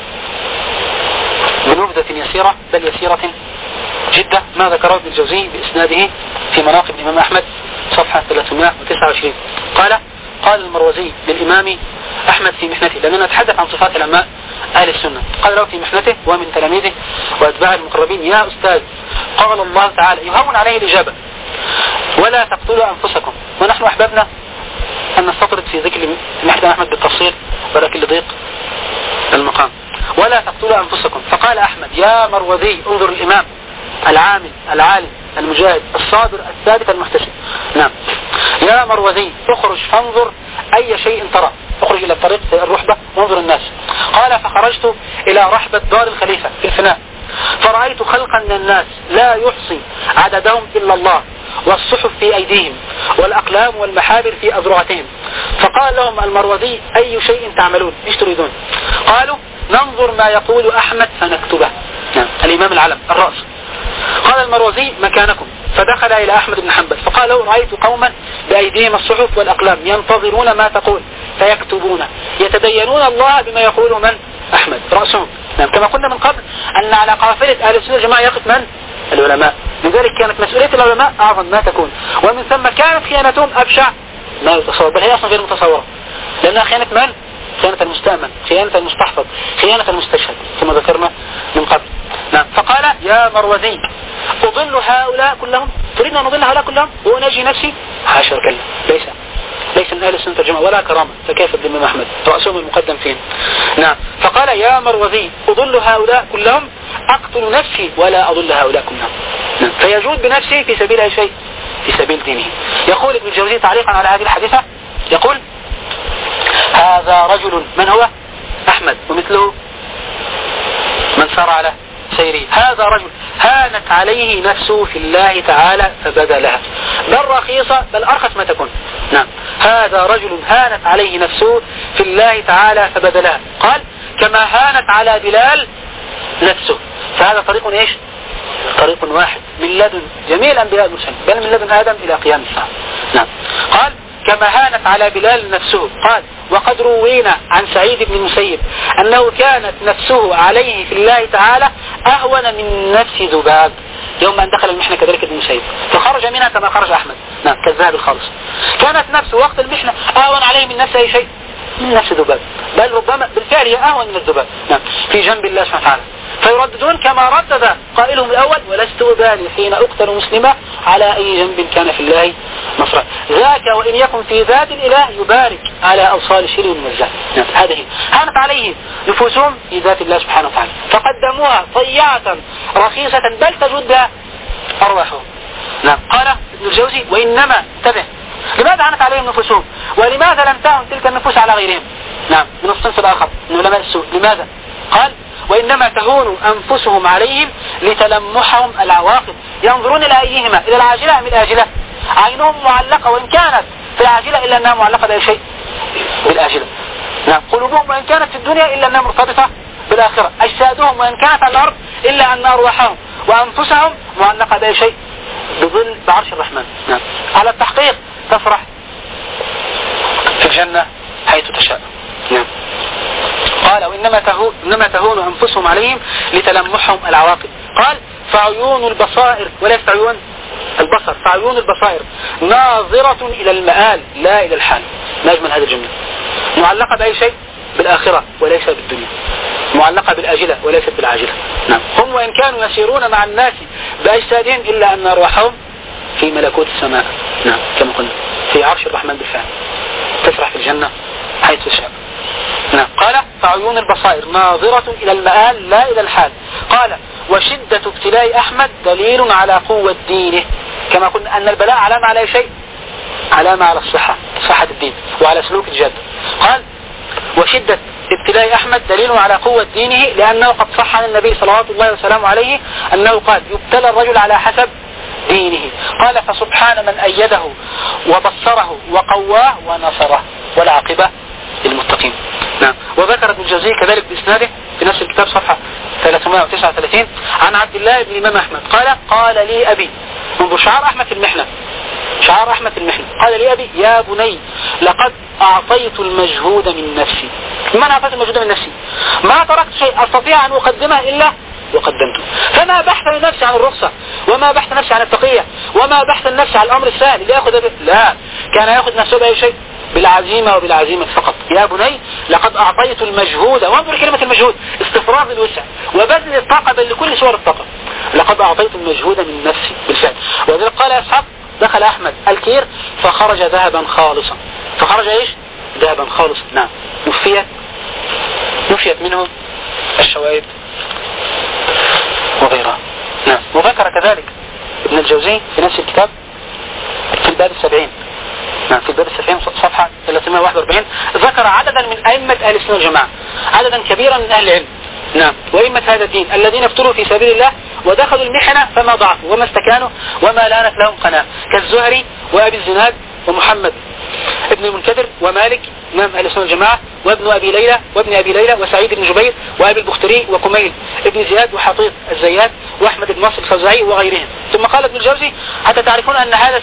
بنبذة يسيرة بل يسيرة جدا ما ذكره ابن الجوزي بإسناده في مناقب الإمام أحمد صفحة 329. قال المروزي للإمام أحمد في محنته، لأننا نتحدث عن صفات علماء أهل السنة، قال له في محنته ومن تلاميذه وأتباع المقربين: يا أستاذ، قال الله تعالى، يهون عليه الإجابة: ولا تقتلوا أنفسكم. ونحن أحببنا أن نستطرد في ذكر محنة أحمد بالتفصيل ولكن لضيق المقام. ولا تقتلوا أنفسكم. فقال أحمد: يا مروزي، انظر الإمام العامل العالم المجاهد الصابر الثابت المحتسب. نعم. يا مروزي، اخرج فانظر أي شيء ترى، اخرج إلى الطريق في الرحبة وانظر الناس. قال: فخرجت إلى رحبة دار الخليفة في الفناء، فرأيت خلقا من الناس لا يحصي عددهم إلا الله، والصحف في أيديهم والأقلام والمحابر في أذرعتهم. فقال لهم المروزي: أي شيء تعملون؟ ايش تريدون؟ قالوا: ننظر ما يقول أحمد فنكتبه. نعم. الإمام العلم الرأس. قال المروزي: مكانكم. فدخل إلى أحمد بن حنبل فقال له: رأيت قوما بأيديهم الصحف والأقلام ينتظرون ما تقول فيكتبون، يتدينون الله بما يقول من؟ أحمد رأسهم. نعم. كما قلنا من قبل أن على قافلة أهل السنة الجماعة يقف من؟ العلماء. لذلك كانت مسؤولية العلماء أعظم ما تكون، ومن ثم كانت خيانتهم أبشع ما يتصور، بل هي أصلا غير متصورة، لأنها خيانة من؟ خيانة المستأمن، خيانة المستحفظ، خيانة المستشهد كما ذكرنا من قبل. نعم. فقال: يا مروزي، أضل هؤلاء كلهم؟ تريد أن أضل هؤلاء كلهم وأنجي نفسي؟ حاشا وكلا، ليس من أهل السنة الجماعة ولا كرامة، فكيف بالإمام أحمد رأسهم المقدم فين. نعم. فقال: يا مروزي، أضل هؤلاء كلهم؟ أقتل نفسي ولا أضل هؤلاء كلهم. نعم. فيجود بنفسه في سبيل أي شيء؟ في سبيل دينه. يقول ابن الجوزي تعليقا على هذه الحادثة، يقول: هذا رجل، من هو؟ أحمد ومثله من سار على سيره. هذا رجل هانت عليه نفسه في الله تعالى فبدا لها، بل رخيصة بل أرخص ما تكون. نعم. هذا رجل هانت عليه نفسه في الله تعالى فبدا لها. قال: كما هانت على بلال نفسه. فهذا طريق ايش؟ طريق واحد من لدن جميع الأنبياء المرسلين، بل من لدن آدم إلى قيام الساعة. نعم. قال: كما هانت على بلال نفسه. قال: وقد روينا عن سعيد بن المسيب أنه كانت نفسه عليه في الله تعالى أهون من نفس ذباب يوم أن دخل المحنة كذلك ابن المسيب، فخرج منها كما خرج أحمد. نعم. كالذهب الخالص. كانت نفسه وقت المحنة أهون عليه من نفس أي شيء، من نفس ذباب، بل ربما بالفعل هي أهون من الذباب. نعم. في جنب الله سبحانه وتعالى. فيرددون كما ردد قائلهم الأول: ولست أبالي حين أقتل مسلمة على أي جنب كان في الله نصرا، ذاك وإن يكن في ذات الإله يبارك على أوصال الشر والمزة. نعم. هذه هانت عليه نفوسهم في ذات الله سبحانه وتعالى، فقدموها طيعة رخيصة بل تجد بها أرواحهم. نعم. قال ابن الجوزي: وإنما انتبه، لماذا هانت عليهم نفوسهم؟ ولماذا لم تهن تلك النفوس على غيرهم؟ نعم. من الصنف الآخر من علماء السوء. لماذا؟ قال: وإنما تهون أنفسهم عليهم لتلمحهم العواقب، ينظرون إلى أيهما، إلى العاجلة أم الآجلة؟ عينهم معلقة وإن كانت في العاجلة إلا أنها معلقة بأي شيء؟ بالآجلة. نعم. قلوبهم وإن كانت في الدنيا إلا أنها مرتبطة بالآخرة. أجسادهم وإن كانت على الأرض إلا أن أرواحهم وأنفسهم معلقة بأي شيء بظل بعرش الرحمن. نعم. على التحقيق تفرح في الجنة حيث تشاء. نعم. قال وإنما تهون أنفسهم عليهم لتلمحهم العواقب. قال فعيون البصائر وليس عيون البصر، فعيون البصائر ناظرة إلى المآل لا إلى الحال. ما أجمل هذه الجملة. معلقة بأي شيء بالآخرة وليس بالدنيا، معلقة بالآجلة وليست بالعاجلة. نعم. هم وإن كانوا يسيرون مع الناس بأجسادهم إلا أن أرواحهم في ملكوت السماء. نعم. كما قلنا في عرش الرحمن بالفعل، تسرح في الجنة حيث تشاء. نعم. قال فعيون البصائر ناظرة إلى المآل لا إلى الحال. قال وشدة ابتلاء أحمد دليل على قوة دينه. كما قلنا أن البلاء علامة على شيء، علامة على صحة الدين وعلى سلوك الجد. قال وشدة ابتلاء أحمد دليل على قوة دينه لأنه قد صح عن النبي صلوات الله وسلامه عليه أنه قال يبتلى الرجل على حسب دينه. قال فسبحان من أيده وبصره وقواه ونصره والعاقبة للمتقين. نعم. وذكر ابن الجوزي كذلك بإسناده في نفس الكتاب صفحة 339 عن عبد الله بن الإمام أحمد قال لي أبي، منذ شعار أحمد في المحنة، شعار أحمد في المحنة، قال لي أبي يا بني لقد أعطيت المجهود من نفسي. من أعطيت المجهود من نفسي؟ ما تركت شيء أستطيع أن أقدمه إلا وقدمته. فما بحث لنفسي عن الرخصة، وما بحث نفسي عن التقية، وما بحث النفس عن الأمر السهل اللي يأخذ به، لا، كان يأخذ نفسه بأي شيء بالعزيمة وبالعزيمة فقط. يا بني لقد أعطيت المجهود، وانظر كلمة المجهود استفراغ الوسع وبذل الطاقة بل لكل صور الطاقة. لقد أعطيت المجهود من نفسي بالفعل. وذلك قال يا أصحاب دخل أحمد الكير فخرج ذهبا خالصا. فخرج إيش؟ ذهبا خالصا. نعم. نفيت منه الشوائب وغيرها. نعم. وذكر كذلك ابن الجوزي في نفس الكتاب في الباب 70. نعم. في الباب 70 صفحة 341 ذكر عددا من أئمة أهل السنة والجماعة، عددا كبيرا من أهل العلم. نعم. وأئمة هذا الدين الذين ابتلوا في سبيل الله ودخلوا المحنة فما ضعفوا وما استكانوا وما لانت لهم قناة، كالزهري وأبي الزناد ومحمد ابن المنكدر ومالك إمام أهل السنة والجماعة وابن أبي ليلى وسعيد بن جبير وأبي البختري وكميل ابن زياد وحطيط الزيات وأحمد بن نصر الخزاعي وغيرهم. ثم قال ابن الجوزي حتى تعرفون أن هذا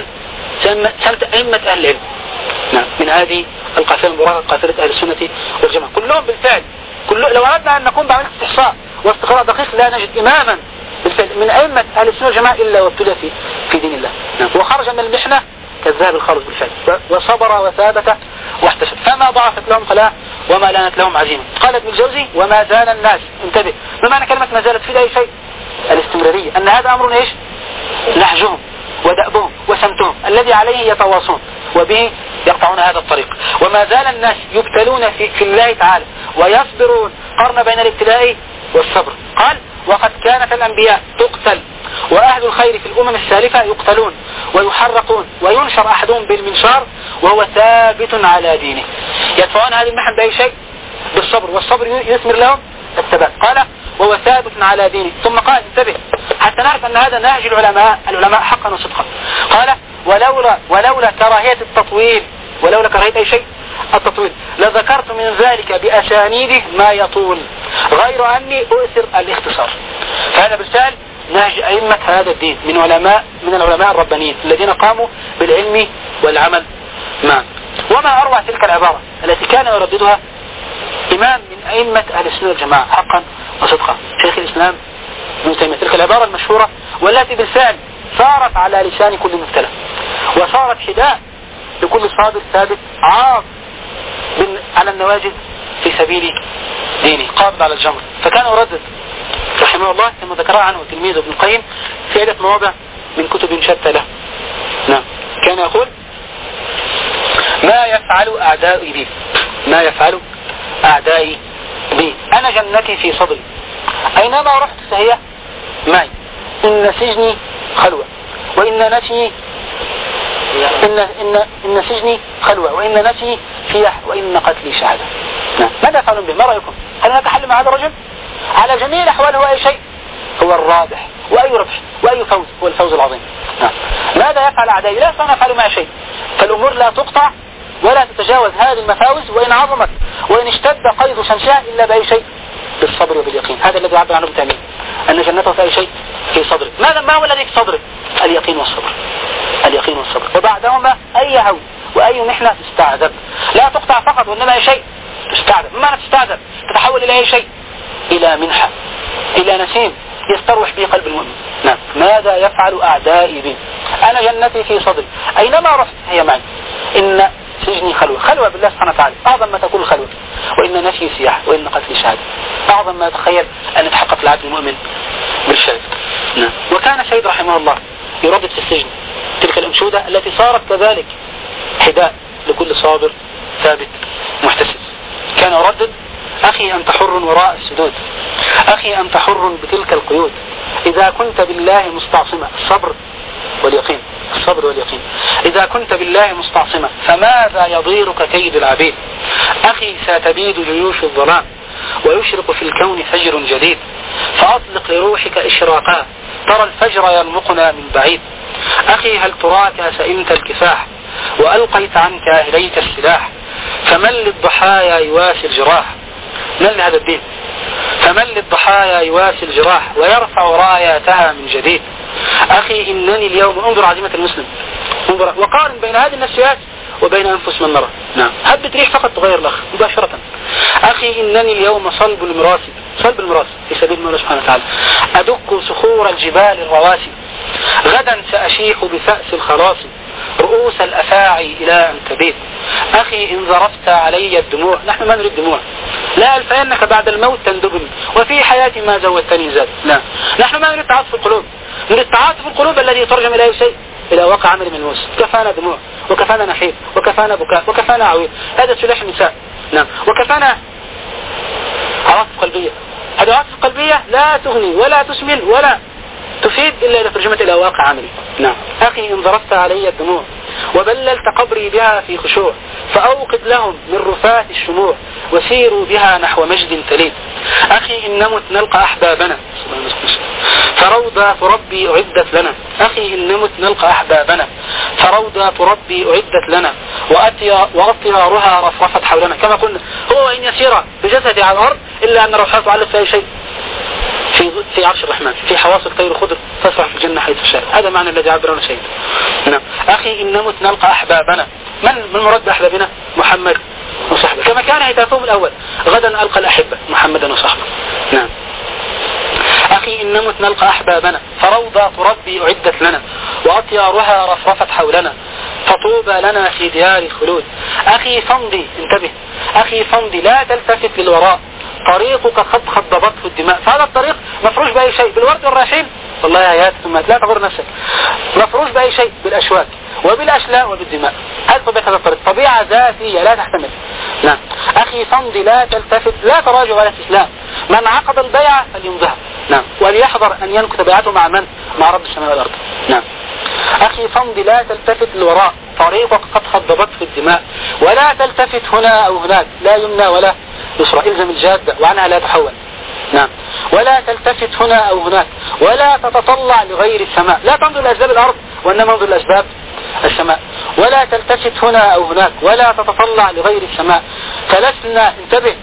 سمت أئمة أهل العلم. نعم. من هذه القافلة المباركة قافلة أهل السنة والجماعة كلهم بالفعل. لو أردنا أن نقوم بعملية استحصاء واستقراء دقيق لا نجد إماما بالفعل من أئمة أهل السنة والجماعة إلا وابتلى في دين الله. نعم. وخرج من المحنة كالذهب الخالص بالفعل، وصبر وثابت واحتسب فما ضعفت لهم قلاة وما لانت لهم عزيمة. قال ابن الجوزي وما زال الناس، انتبه ما معنى كلمة ما زالت في أي شيء؟ الاستمرارية، أن هذا أمر إيش؟ نهجهم ودأبهم وسمتهم الذي عليه يتواصون وبه يقطعون هذا الطريق. وما زال الناس يبتلون في الله تعالى ويصبرون، قرن بين الابتلاء والصبر. قال وقد كانت الأنبياء تقتل وأهل الخير في الأمم السالفة يقتلون ويحرقون وينشر أحدهم بالمنشار وهو ثابت على دينه. يدفعون هذه المحن بأي شيء؟ بالصبر، والصبر يثمر لهم الثبات. قال وهو ثابت على دينه. ثم قال انتبه حتى نعرف أن هذا نهج العلماء حقا وصدقا. قال ولولا كراهية التطويل، ولولا كراهية أي شيء التطويل لذكرت من ذلك بأسانيده ما يطول غير أني أؤثر الاختصار. فهذا بالفعل نهج أئمة هذا الدين من العلماء الربانيين الذين قاموا بالعلم والعمل معا. وما أروع تلك العبارة التي كان يرددها إمام من أئمة أهل السنة والجماعة حقا وصدقا شيخ الإسلام ابن تيمية، تلك العبارة المشهورة والتي بالفعل صارت على لسان كل مبتلى وصارت حداء لكل صابر ثابت عاض على النواجذ في سبيل دينه قابض على الجمر. فكان يردد رحمه الله كما ذكرها عنه تلميذ ابن القيم في عدة مواضع من كتب شتى له. نعم. كان يقول ما يفعل أعدائي بي، ما يفعل أعدائي بي، أنا جنتي في صدري أينما رحت فهي معي، إن سجني خلوة وإن نفسي إن سجني خلوة وإن نفسي فيح وإن قتلي شهادة. نعم. ماذا يفعلون به؟ ما رأيكم؟ هل نتحل مع هذا الرجل؟ على جميع الأحوال هو أي شيء هو الرابح، وأي ربح وأي فوز هو الفوز العظيم. نعم. ماذا يفعل أعدائي؟ لا يستطيعون يفعلوا مع شيء، فالأمور لا تقطع ولا تتجاوز هذه المفاوز وإن عظمت وإن اشتد قيد شمسها إلا بأي شيء، بالصبر وباليقين. هذا الذي عبر عنه ابن تيمية، أن جنته في أي شيء؟ في صدره. ما هو الذي في صدره؟ اليقين والصبر. اليقين والصبر، وبعدهما أي هوى وأي محنة تستعذب، لا تقطع فقط وإنما أي شيء تستعذب. ما تستعذب تتحول إلى أي شيء؟ إلى منحة، إلى نسيم يستروح به قلب المؤمن. نعم. ماذا يفعل أعدائي بي؟ أنا جنتي في صدري، أينما رحت هي معي. إن سجني خلوة بالله سبحانه وتعالى، أعظم ما تكون الخلوة. وإن نفسي سياح، وإن قتلي شهادة. أعظم ما يتخيل أن يتحقق العبد المؤمن بالشهادة. نعم. وكان سيد رحمه الله يردد في السجن تلك الأنشودة التي صارت كذلك حداء لكل صابر ثابت محتسب. كان يردد: أخي أنت حر وراء السدود، أخي أنت حر بتلك القيود، إذا كنت بالله مستعصمة. الصبر واليقين، الصبر واليقين. إذا كنت بالله مستعصمة فماذا يضيرك كيد العبيد؟ أخي ستبيد جيوش الظلام ويشرق في الكون فجر جديد، فأطلق لروحك إشراقا ترى الفجر يلمقنا من بعيد. أخي هل تراك سئمت الكفاح وألقيت عنك إليك السلاح، فمن للضحايا يواسي الجراح. من لهذا الدين؟ فمن للضحايا يواسي الجراح ويرفع راياتها من جديد. أخي إنني اليوم، انظر عزيمة المسلم، انظر وقارن بين هذه النفسيات وبين أنفس من نرى. نعم. هبت ريح فقط تغير الأخ مباشرة. أخي إنني اليوم صلب المراس في سبيل الله سبحانه وتعالى، أدك صخور الجبال الرواسي، غدا سأشيح بفأس الخلاص رؤوس الأفاعي إلى أن تبيت. أخي إن ظرفت علي الدموع، نحن ما نريد دموع، لا ألفينك بعد الموت تندبني وفي حياتي ما زودتني زاد. لا، نحن ما نريد تعاطف القلوب، نريد تعاطف القلوب الذي يترجم إلى أي شيء؟ إلى واقع عمل من الموت. كفانا دموع، وكفانا نحيب، وكفانا بكاء، وكفانا عويل. هذا سلاح النساء. نعم. وكفانا عواطف قلبية. هذه عواطف قلبية لا تغني ولا تسمن ولا تفيد إلا إذا ترجمت إلى واقع عملي. نعم. أخي إن ظرفت علي الدموع وبللت قبري بها في خشوع، فأوقد لهم من رفات الشموع وسيروا بها نحو مجد تليد. أخي إن نمت نلقى أحبابنا، فروضة ربي أعدت لنا. أخي إن نمت نلقى أحبابنا، فروضة ربي أعدت لنا، وأطيارها رفرفت حولنا. كما قلنا، هو إن يسير بجسدي على الأرض إلا أن روحاته على في أي شيء في عرش الرحمن، في حواس الطير خضر تسرح في الجنة حيث شاء. هذا معنى الذي عبرنا شيء. نعم. أخي إن نمت نلقى أحبابنا. من مراد بأحبابنا؟ محمد وصحبه، كما كان هتافهم الأول: غدا ألقى الأحبة محمدا وصحبه. نعم. أخي إن نمت نلقى أحبابنا، فروضة ربي أعدت لنا، وأطيارها رفرفت حولنا، فطوبى لنا في ديار الخلود. أخي فامضي، انتبه، أخي فامضي لا تلتفت للوراء، طريقك قد خضبته الدماء. فهذا الطريق مفروش بأي شيء، بالورد والريحين، والله يا آيات ثم لا تغر نفسك، مفروش بأي شيء، بالأشواك وبالأشلاء وبالدماء. هذا طبيعة هذا الطريق، طبيعة ذاتية لا تحتمل. نعم. أخي فامضي لا تلتفت، لا تراجع ولا استسلام، من عقد البيعة فليمضها. نعم. وليحذر أن ينكت بيعته مع من؟ مع رب السماء والأرض. نعم. أخي فامضي لا تلتفت للوراء، طريقك قد خضبته الدماء، ولا تلتفت هنا أو هناك، لا يمنى ولا يسرى، الزم الجادة وعنها لا تحول. نعم. ولا تلتفت هنا أو هناك، ولا تتطلع لغير السماء، لا تنظر لأسباب الأرض وإنما انظر لأسباب السماء. ولا تلتفت هنا أو هناك، ولا تتطلع لغير السماء، فلسنا، انتبه،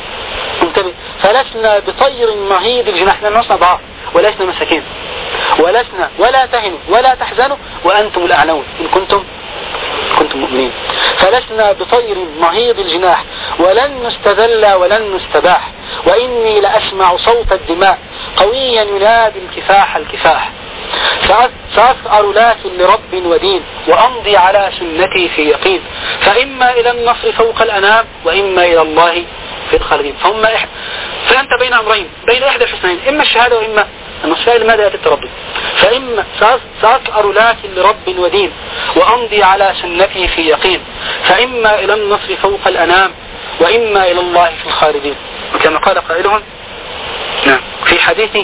فلسنا بطير مهيد الجناح، لأننا نصنع ضعاف ولسنا مساكين، ولسنا ولا تهنوا ولا تحزنوا وأنتم الأعلون إن كنتم مؤمنين. فلسنا بطير مهيض الجناح، ولن نستذل ولن نستباح، وإني لأسمع صوت الدماء قويا ينادي الكفاح. سأثأر لكن لرب ودين، وأمضي على سنتي في يقين، فإما إلى النصر فوق الأنام، وإما إلى الله في الخالدين. فأنت بين أمرين، بين إحدى الحسنين، إما الشهادة وإما النصر. لماذا يأتي التردد؟ فإما سأثأر لكن لرب ودين، وأمضي على سنتي في يقين، فإما إلى النصر فوق الأنام، وإما إلى الله في الخالدين. وكما قال قائلهم في حديثي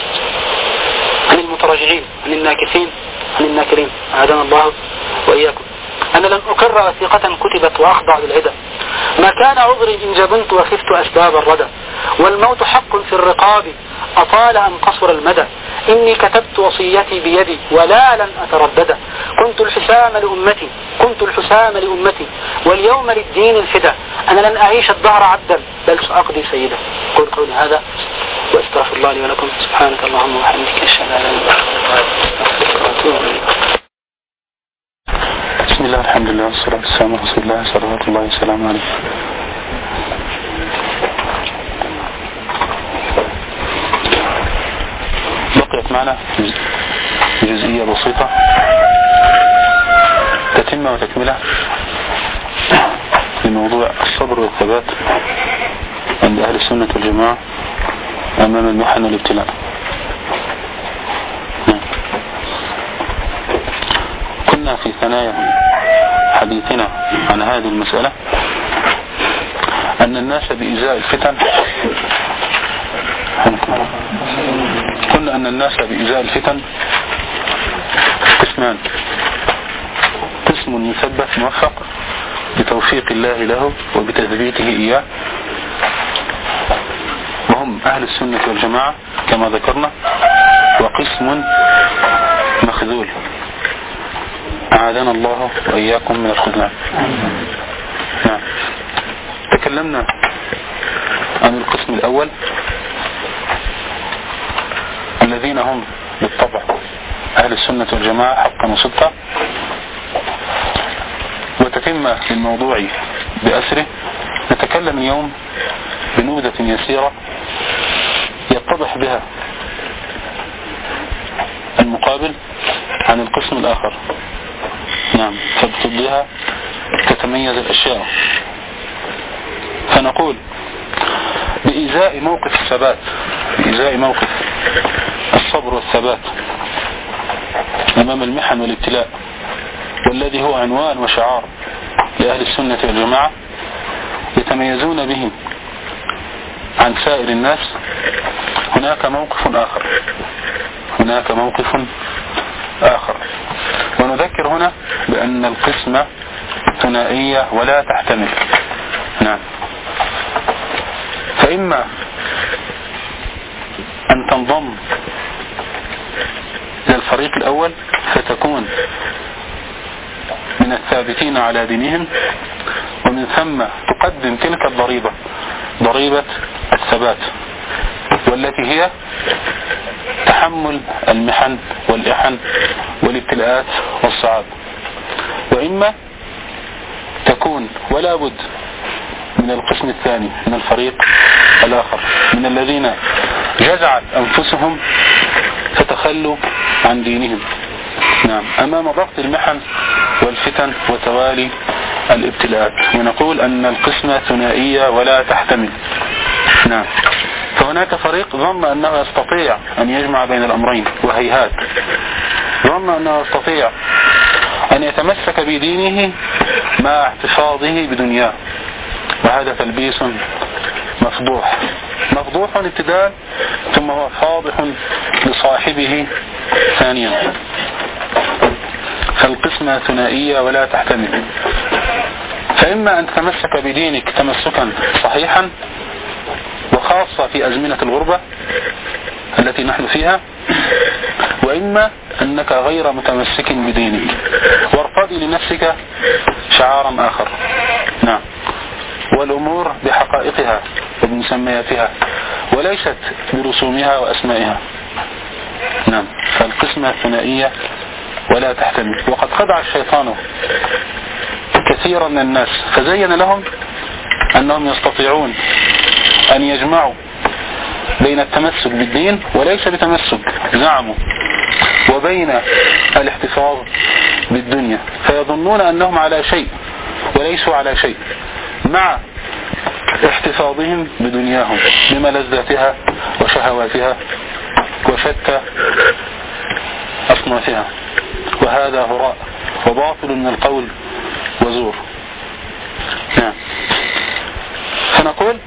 عن المتراجعين، عن الناكثين، عن الناكرين، أعاذنا الله وإياكم: أنا لن أقر وثيقة كتبت وأخضع للعدى، ما كان عذري إن جبنت وخفت أسباب الردى، والموت حق في الرقاب أطال أم قصر المدى، إني كتبت وصيتي بيدي ولا لن أتردد. كنت الحسام لأمتي واليوم للدين الفدى. أنا لن أعيش الدهر عبدا بل سأقضي سيدا. قل قولي هذا وأستغفر الله لي ولكم. سبحانك اللهم وبحمدك أشهد أن لا إله إلا أنت أستغفرك وأتوب إليك. بسم الله الحمد لله والصلاة والسلام على رسول الله صلوات الله وسلامه عليه. بقيت معنا جزئية بسيطة تتم وتكملة لموضوع الصبر والثبات عند أهل السنة والجماعة أمام المحن والابتلاء. كنا في ثنايا حديثنا عن هذه المسألة أن الناس بإزاء الفتن قسمان: قسم يثبت موفق بتوفيق الله له وبتثبيته إياه، وهم أهل السنة والجماعة كما ذكرنا، وقسم مخذول أعاذنا الله وإياكم من الخذلان. نعم. تكلمنا عن القسم الأول الذين هم بالطبع أهل السنة والجماعة حقا وصدقا، وتتم للموضوع بأسره. نتكلم اليوم بنبذة يسيرة يتضح بها المقابل عن القسم الآخر. نعم، فبتضيها تتميز الأشياء. فنقول بإزاء موقف الثبات، بإزاء موقف الصبر والثبات أمام المحن والابتلاء، والذي هو عنوان وشعار لأهل السنة والجماعة، يتميزون به عن سائر الناس. هناك موقف آخر، ونذكر هنا بأن القسمة ثنائية ولا تحتمل. نعم. فإما أن تنضم إلى الفريق الأول فتكون من الثابتين على دينهم، ومن ثم تقدم تلك الضريبة، ضريبة الثبات، والتي هي تحمل المحن والإحن والابتلاءات والصعاب. وإما تكون ولا بد من القسم الثاني، من الفريق الآخر، من الذين جزعت أنفسهم فتخلوا عن دينهم. نعم، أمام ضغط المحن والفتن وتوالي الابتلاءات. ونقول أن القسمة ثنائية ولا تحتمل. نعم. فهناك فريق ظن أنه يستطيع أن يجمع بين الأمرين، وهيهات. ظن أنه يستطيع أن يتمسك بدينه مع احتفاظه بدنياه، وهذا تلبيس مفضوح ابتداء، ثم هو فاضح لصاحبه ثانيا. فالقسمة ثنائية ولا تحتمل. فإما أن تتمسك بدينك تمسكا صحيحا، وخاصة في أزمنة الغربة التي نحن فيها، وإما أنك غير متمسك بدينك، وارتضي لنفسك شعارا آخر. نعم. والأمور بحقائقها وبمسمياتها، وليست برسومها وأسمائها. نعم. فالقسمة ثنائية ولا تحتمل. وقد خدع الشيطان كثيرا من الناس، فزين لهم أنهم يستطيعون أن يجمعوا بين التمسك بالدين وليس بتمسك زعموا، وبين الاحتفاظ بالدنيا، فيظنون أنهم على شيء وليسوا على شيء، مع احتفاظهم بدنياهم بملذاتها وشهواتها وشتى أصنافها. وهذا هراء وباطل من القول وزور. نعم. فنقول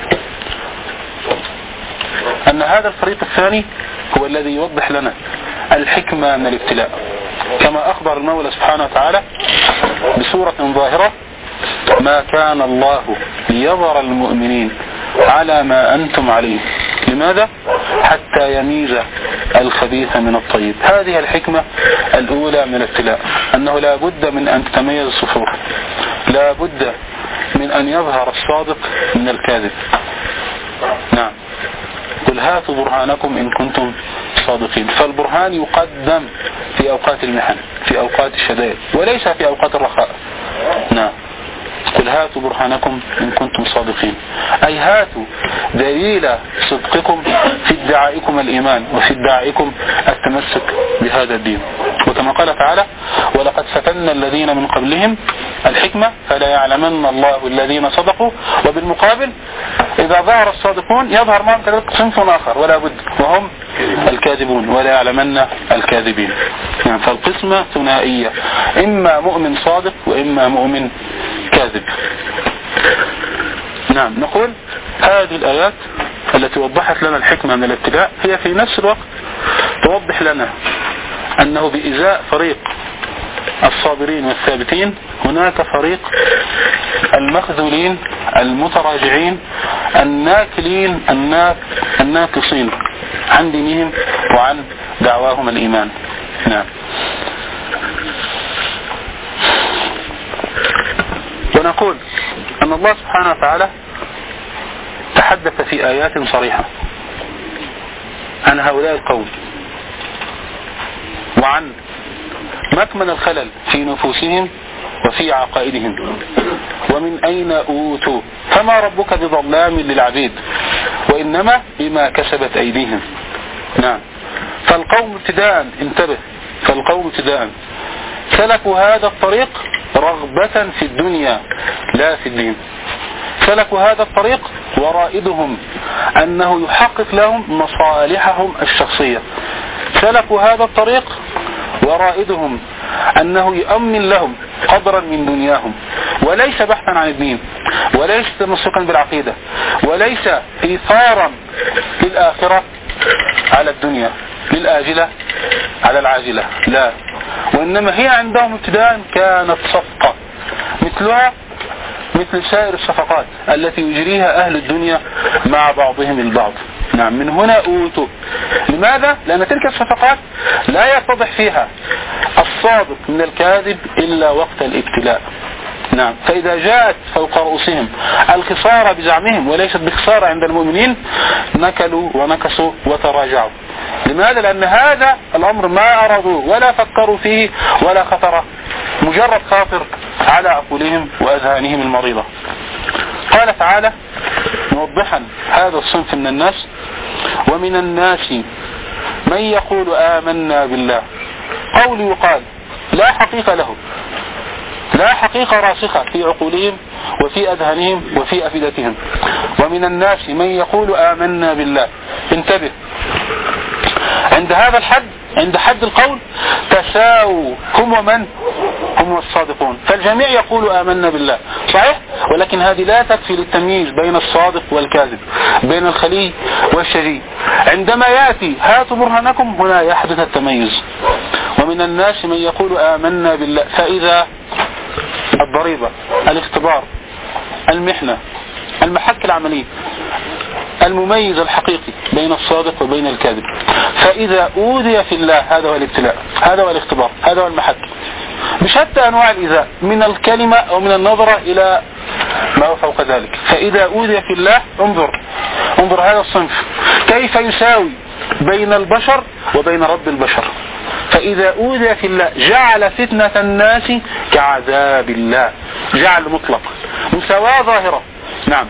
أن هذا الفريق الثاني هو الذي يوضح لنا الحكمة من الابتلاء، كما أخبر المولى سبحانه وتعالى بسورة ظاهرة: ما كان الله ليظهر المؤمنين على ما أنتم عليه لماذا؟ حتى يميز الخبيث من الطيب. هذه الحكمة الأولى من الابتلاء، أنه لا بد من أن تتميز الصفوف، لا بد من أن يظهر الصادق من الكاذب. نعم، قل هاتوا برهانكم إن كنتم صادقين. فالبرهان يقدم في أوقات المحن، في أوقات الشدائد، وليس في أوقات الرخاء. نعم، قل هاتوا برهانكم إن كنتم صادقين، أي هاتوا دليل صدقكم في ادعائكم الإيمان وفي ادعائكم التمسك بهذا الدين. وكما قال تعالى ولقد فتنا الذين من قبلهم الحكمة فلا يعلمن الله الذين صدقوا. وبالمقابل إذا ظهر الصادقون يظهر معهم كذلك صنف آخر ولا بد، وهم الكاذبون، ولا يعلمن الكاذبين. يعني فالقسمة ثنائية، إما مؤمن صادق وإما مؤمن كاذب. نعم، نقول هذه الآيات التي وضحت لنا الحكمة من الابتلاء هي في نفس الوقت توضح لنا أنه بإزاء فريق الصابرين والثابتين هناك فريق المخذولين المتراجعين الناكلين الناقصين عن دينهم وعن دعواهم الإيمان. نعم. ونقول أن الله سبحانه وتعالى تحدث في آيات صريحة عن هؤلاء القوم وعن مكمن الخلل في نفوسهم وفي عقائدهم ومن أين أوتوا، فما ربك بظلام للعبيد وإنما بما كسبت أيديهم. نعم، فالقوم ابتداء، انتبه، فالقوم ابتداء سلكوا هذا الطريق رغبة في الدنيا لا في الدين، سلكوا هذا الطريق ورائدهم أنه يحقق لهم مصالحهم الشخصية، سلكوا هذا الطريق ورائدهم أنه يؤمن لهم قدرا من دنياهم، وليس بحثا عن الدين، وليس تمسكا بالعقيدة، وليس إيثارا للآخرة على الدنيا، للآجلة على العاجلة، لا، وإنما هي عندهم ابتداء كانت صفقة مثلها مثل سائر الصفقات التي يجريها أهل الدنيا مع بعضهم البعض. نعم، من هنا أوتوا. لماذا؟ لأن تلك الصفقات لا يتضح فيها الصادق من الكاذب إلا وقت الابتلاء. نعم، فإذا جاءت فوق رؤوسهم الخسارة بزعمهم وليست بخسارة عند المؤمنين نكلوا ونكسوا وتراجعوا. لماذا؟ لأن هذا الأمر ما أرادوا ولا فكروا فيه ولا خطر، مجرد خاطر على عقولهم وأذهانهم المريضة. قال تعالى موضحا هذا الصنف من الناس ومن الناس من يقول آمنا بالله، قول يقال لا حقيقة له، لا حقيقة راسخة في عقولهم وفي أذهانهم وفي أفئدتهم. ومن الناس من يقول آمنا بالله، انتبه، عند هذا الحد، عند حد القول تساووا هم ومن هم الصادقون، فالجميع يقول آمنا بالله صحيح، ولكن هذه لا تكفي للتمييز بين الصادق والكاذب، بين الخلي والشجي. عندما يأتي هاتوا برهانكم هنا يحدث التميز. ومن الناس من يقول آمنا بالله، فإذا الضريبة، الاختبار، المحنة، المحك العملي المميز الحقيقي بين الصادق وبين الكاذب، فإذا أوذي في الله، هذا هو الابتلاء، هذا هو الاختبار، هذا هو المحك بشتى أنواع الإيذاء، من الكلمة أو من النظرة إلى ما هو فوق ذلك. فإذا أوذي في الله، انظر هذا الصنف كيف يساوي بين البشر وبين رب البشر. فإذا أوذي في الله جعل فتنة الناس كعذاب الله، جعل مطلق، مساواة ظاهرة. نعم،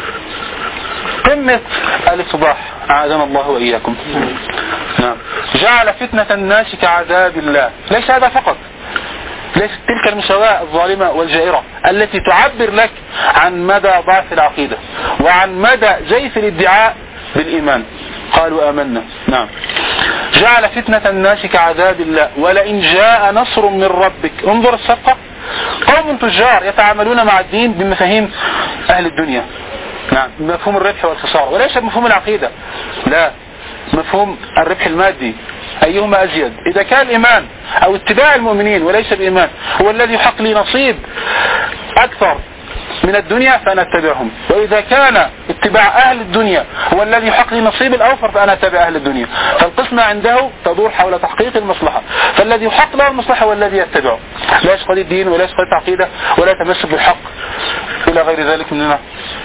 قمة الاتضاح، أعاذنا الله وإياكم. نعم، جعل فتنة الناس كعذاب الله. ليس هذا فقط، ليس تلك المساواة الظالمة والجائرة التي تعبر لك عن مدى ضعف العقيدة وعن مدى زيف الادعاء بالإيمان. قالوا آمنا. نعم، جعل فتنة الناس كعذاب الله ولئن جاء نصر من ربك. انظر الصفقة، قوم تجار يتعاملون مع الدين بمفاهيم أهل الدنيا. نعم، بمفهوم الربح والخسارة، وليس بمفهوم العقيدة، لا، مفهوم الربح المادي. أيهما أزيد؟ إذا كان الإيمان أو اتباع المؤمنين وليس بإيمان هو الذي يحق لي نصيب أكثر من الدنيا فأنا أتبعهم، وإذا كان اتباع أهل الدنيا هو الذي يحقق لي نصيب الأوفر فأنا أتبع أهل الدنيا. فالقسمة عنده تدور حول تحقيق المصلحة، فالذي يحقق له المصلحة هو الذي يتبعه، لا يشغل الدين ولا يشغل العقيدة ولا يتمسك بالحق إلى غير ذلك من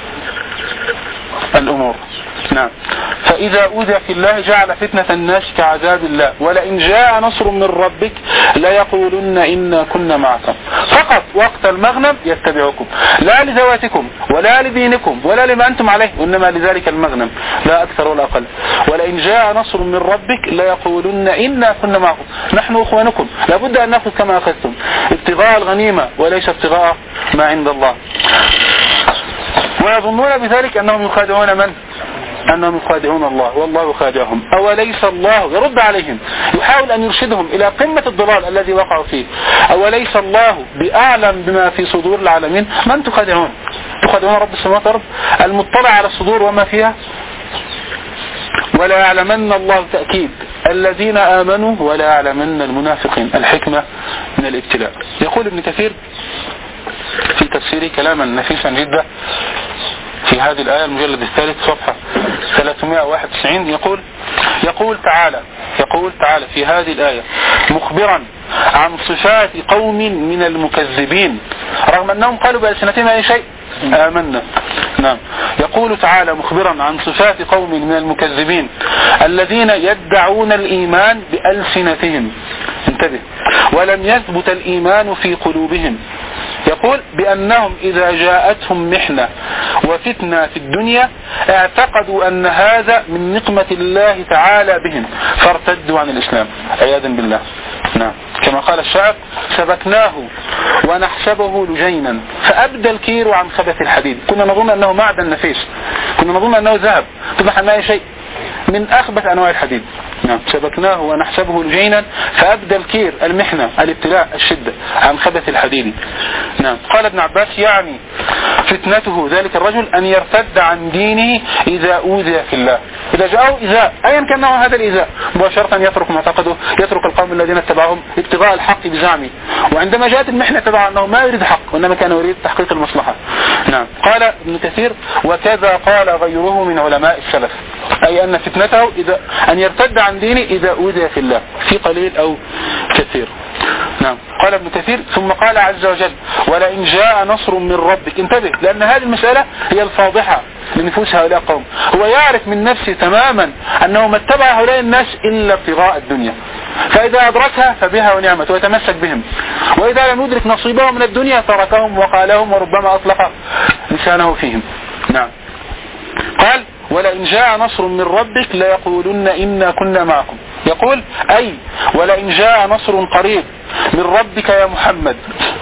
الأمور. نعم. فإذا أوذي في الله جعل فتنة الناس كعذاب الله، ولئن جاء نصر من ربك ليقولن إنا كنا معكم. فقط وقت المغنم يتبعكم، لا لذواتكم ولا لدينكم ولا لما أنتم عليه، وإنما لذلك المغنم لا أكثر ولا أقل. ولئن جاء نصر من ربك ليقولن إنا كنا معكم، نحن أخوانكم، لابد أن نأخذ كما أخذتم، ابتغاء الغنيمة وليس ابتغاء ما عند الله. ويظنون بذلك أنهم يخادعون من؟ أنهم يخادعون الله والله خادعهم. أوليس الله يرد عليهم، يحاول أن يرشدهم إلى قمة الضلال الذي وقعوا فيه. أوليس الله بأعلم بما في صدور العالمين؟ من تخادعون؟ تخادعون رب السماوات والأرض المطلع على الصدور وما فيها؟ ولا يعلمن الله تأكيد الذين آمنوا ولا يعلمن المنافقين. الحكمة من الابتلاء. يقول ابن كثير في تفسيره كلاما نفيسا جدا في هذه الآية المجلد الثالث صفحة 391 يقول تعالى في هذه الآية مخبرا عن صفات قوم من المكذبين رغم أنهم قالوا بألسنتهم أي شيء آمنا. نعم. يقول تعالى مخبرا عن صفات قوم من المكذبين الذين يدعون الإيمان بألسنتهم، انتبه، ولم يثبت الإيمان في قلوبهم. يقول بأنهم إذا جاءتهم محنة وفتنة في الدنيا اعتقدوا أن هذا من نقمة الله تعالى بهم فارتدوا عن الإسلام عياذا بالله. نعم. كما قال الشاعر سبكناه ونحسبه لجينا فأبدى الكير عن خبث الحديد. كنا نظن أنه معدن نفيس، كنا نظن أنه ذهب، طلع أنه شيء من أخبث أنواع الحديد. نعم. سبكناه ونحسبه لجينا فأبدى الكير المحنة الابتلاء الشدة عن خبث الحديد. نعم. قال ابن عباس يعني فتنته ذلك الرجل أن يرتد عن دينه إذا أوذي في الله، إذا جاءه إذاء أيا كان نوع هذا الإذاء مباشرة يترك معتقده، يترك القوم الذين اتبعهم ابتغاء الحق بزعمه، وعندما جاءت المحنة تبع أنه ما يريد حق وإنما كان يريد تحقيق المصلحة. نعم. قال ابن كثير وكذا قال غيره من علماء السلف، أي أن فتنته إذا أن يرتد عن دينه إذا أوذي في الله في قليل أو كثير. نعم. قال ابن كثير ثم قال عز وجل ولئن جاء نصر من ربك. انتبه، لأن هذه المسألة هي الفاضحة لنفوس هؤلاء القوم. هو يعرف من نفسه تماما أنه ما اتبع هؤلاء الناس إلا ابتغاء الدنيا، فإذا أدركها فبها ونعمت ويتمسك بهم، وإذا لم يدرك نصيبه من الدنيا تركهم وقالهم وربما أطلق لسانه فيهم. نعم. قال ولئن جاء نصر من ربك ليقولن إنا كنا معكم. يقول أي ولئن جاء نصر قريب من ربك يا محمد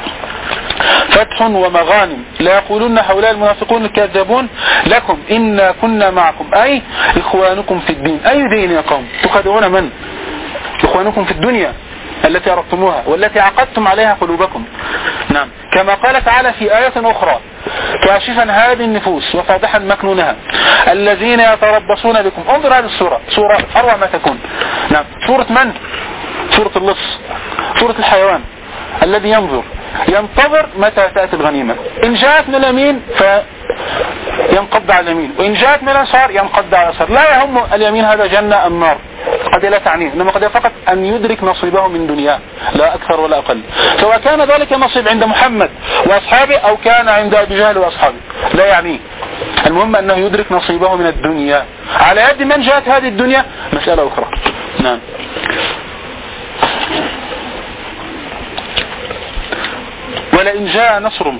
فتح ومغانم لا يقولون هؤلاء المنافقون الكاذبون لكم إنا كنا معكم، أي إخوانكم في الدين. أي دين يا قوم؟ تخدعون من؟ إخوانكم في الدنيا التي عرفتموها والتي عقدتم عليها قلوبكم. نعم. كما قال تعالى في آية أخرى كاشفا هذه النفوس وفاضحا مكنونها الذين يتربصون بكم. انظر هذه السورة، سورة أروع ما تكون. نعم. سورة من؟ سورة اللص، سورة الحيوان الذي ينتظر متى تأتي الغنيمة. إن جاءت من اليمين فينقض على اليمين، وإن جاءت من اليسار ينقض على اليسار. لا يهم اليمين هذا جنة أم نار، قد لا تعنيه، إنما قد فقط أن يدرك نصيبه من دنياه لا أكثر ولا أقل، سواء كان ذلك نصيب عند محمد وأصحابه أو كان عند أبي جهل وأصحابه لا يعنيه. المهم أنه يدرك نصيبه من الدنيا على يد من جاءت هذه الدنيا مسألة أخرى. نعم. ولئن جاء نصر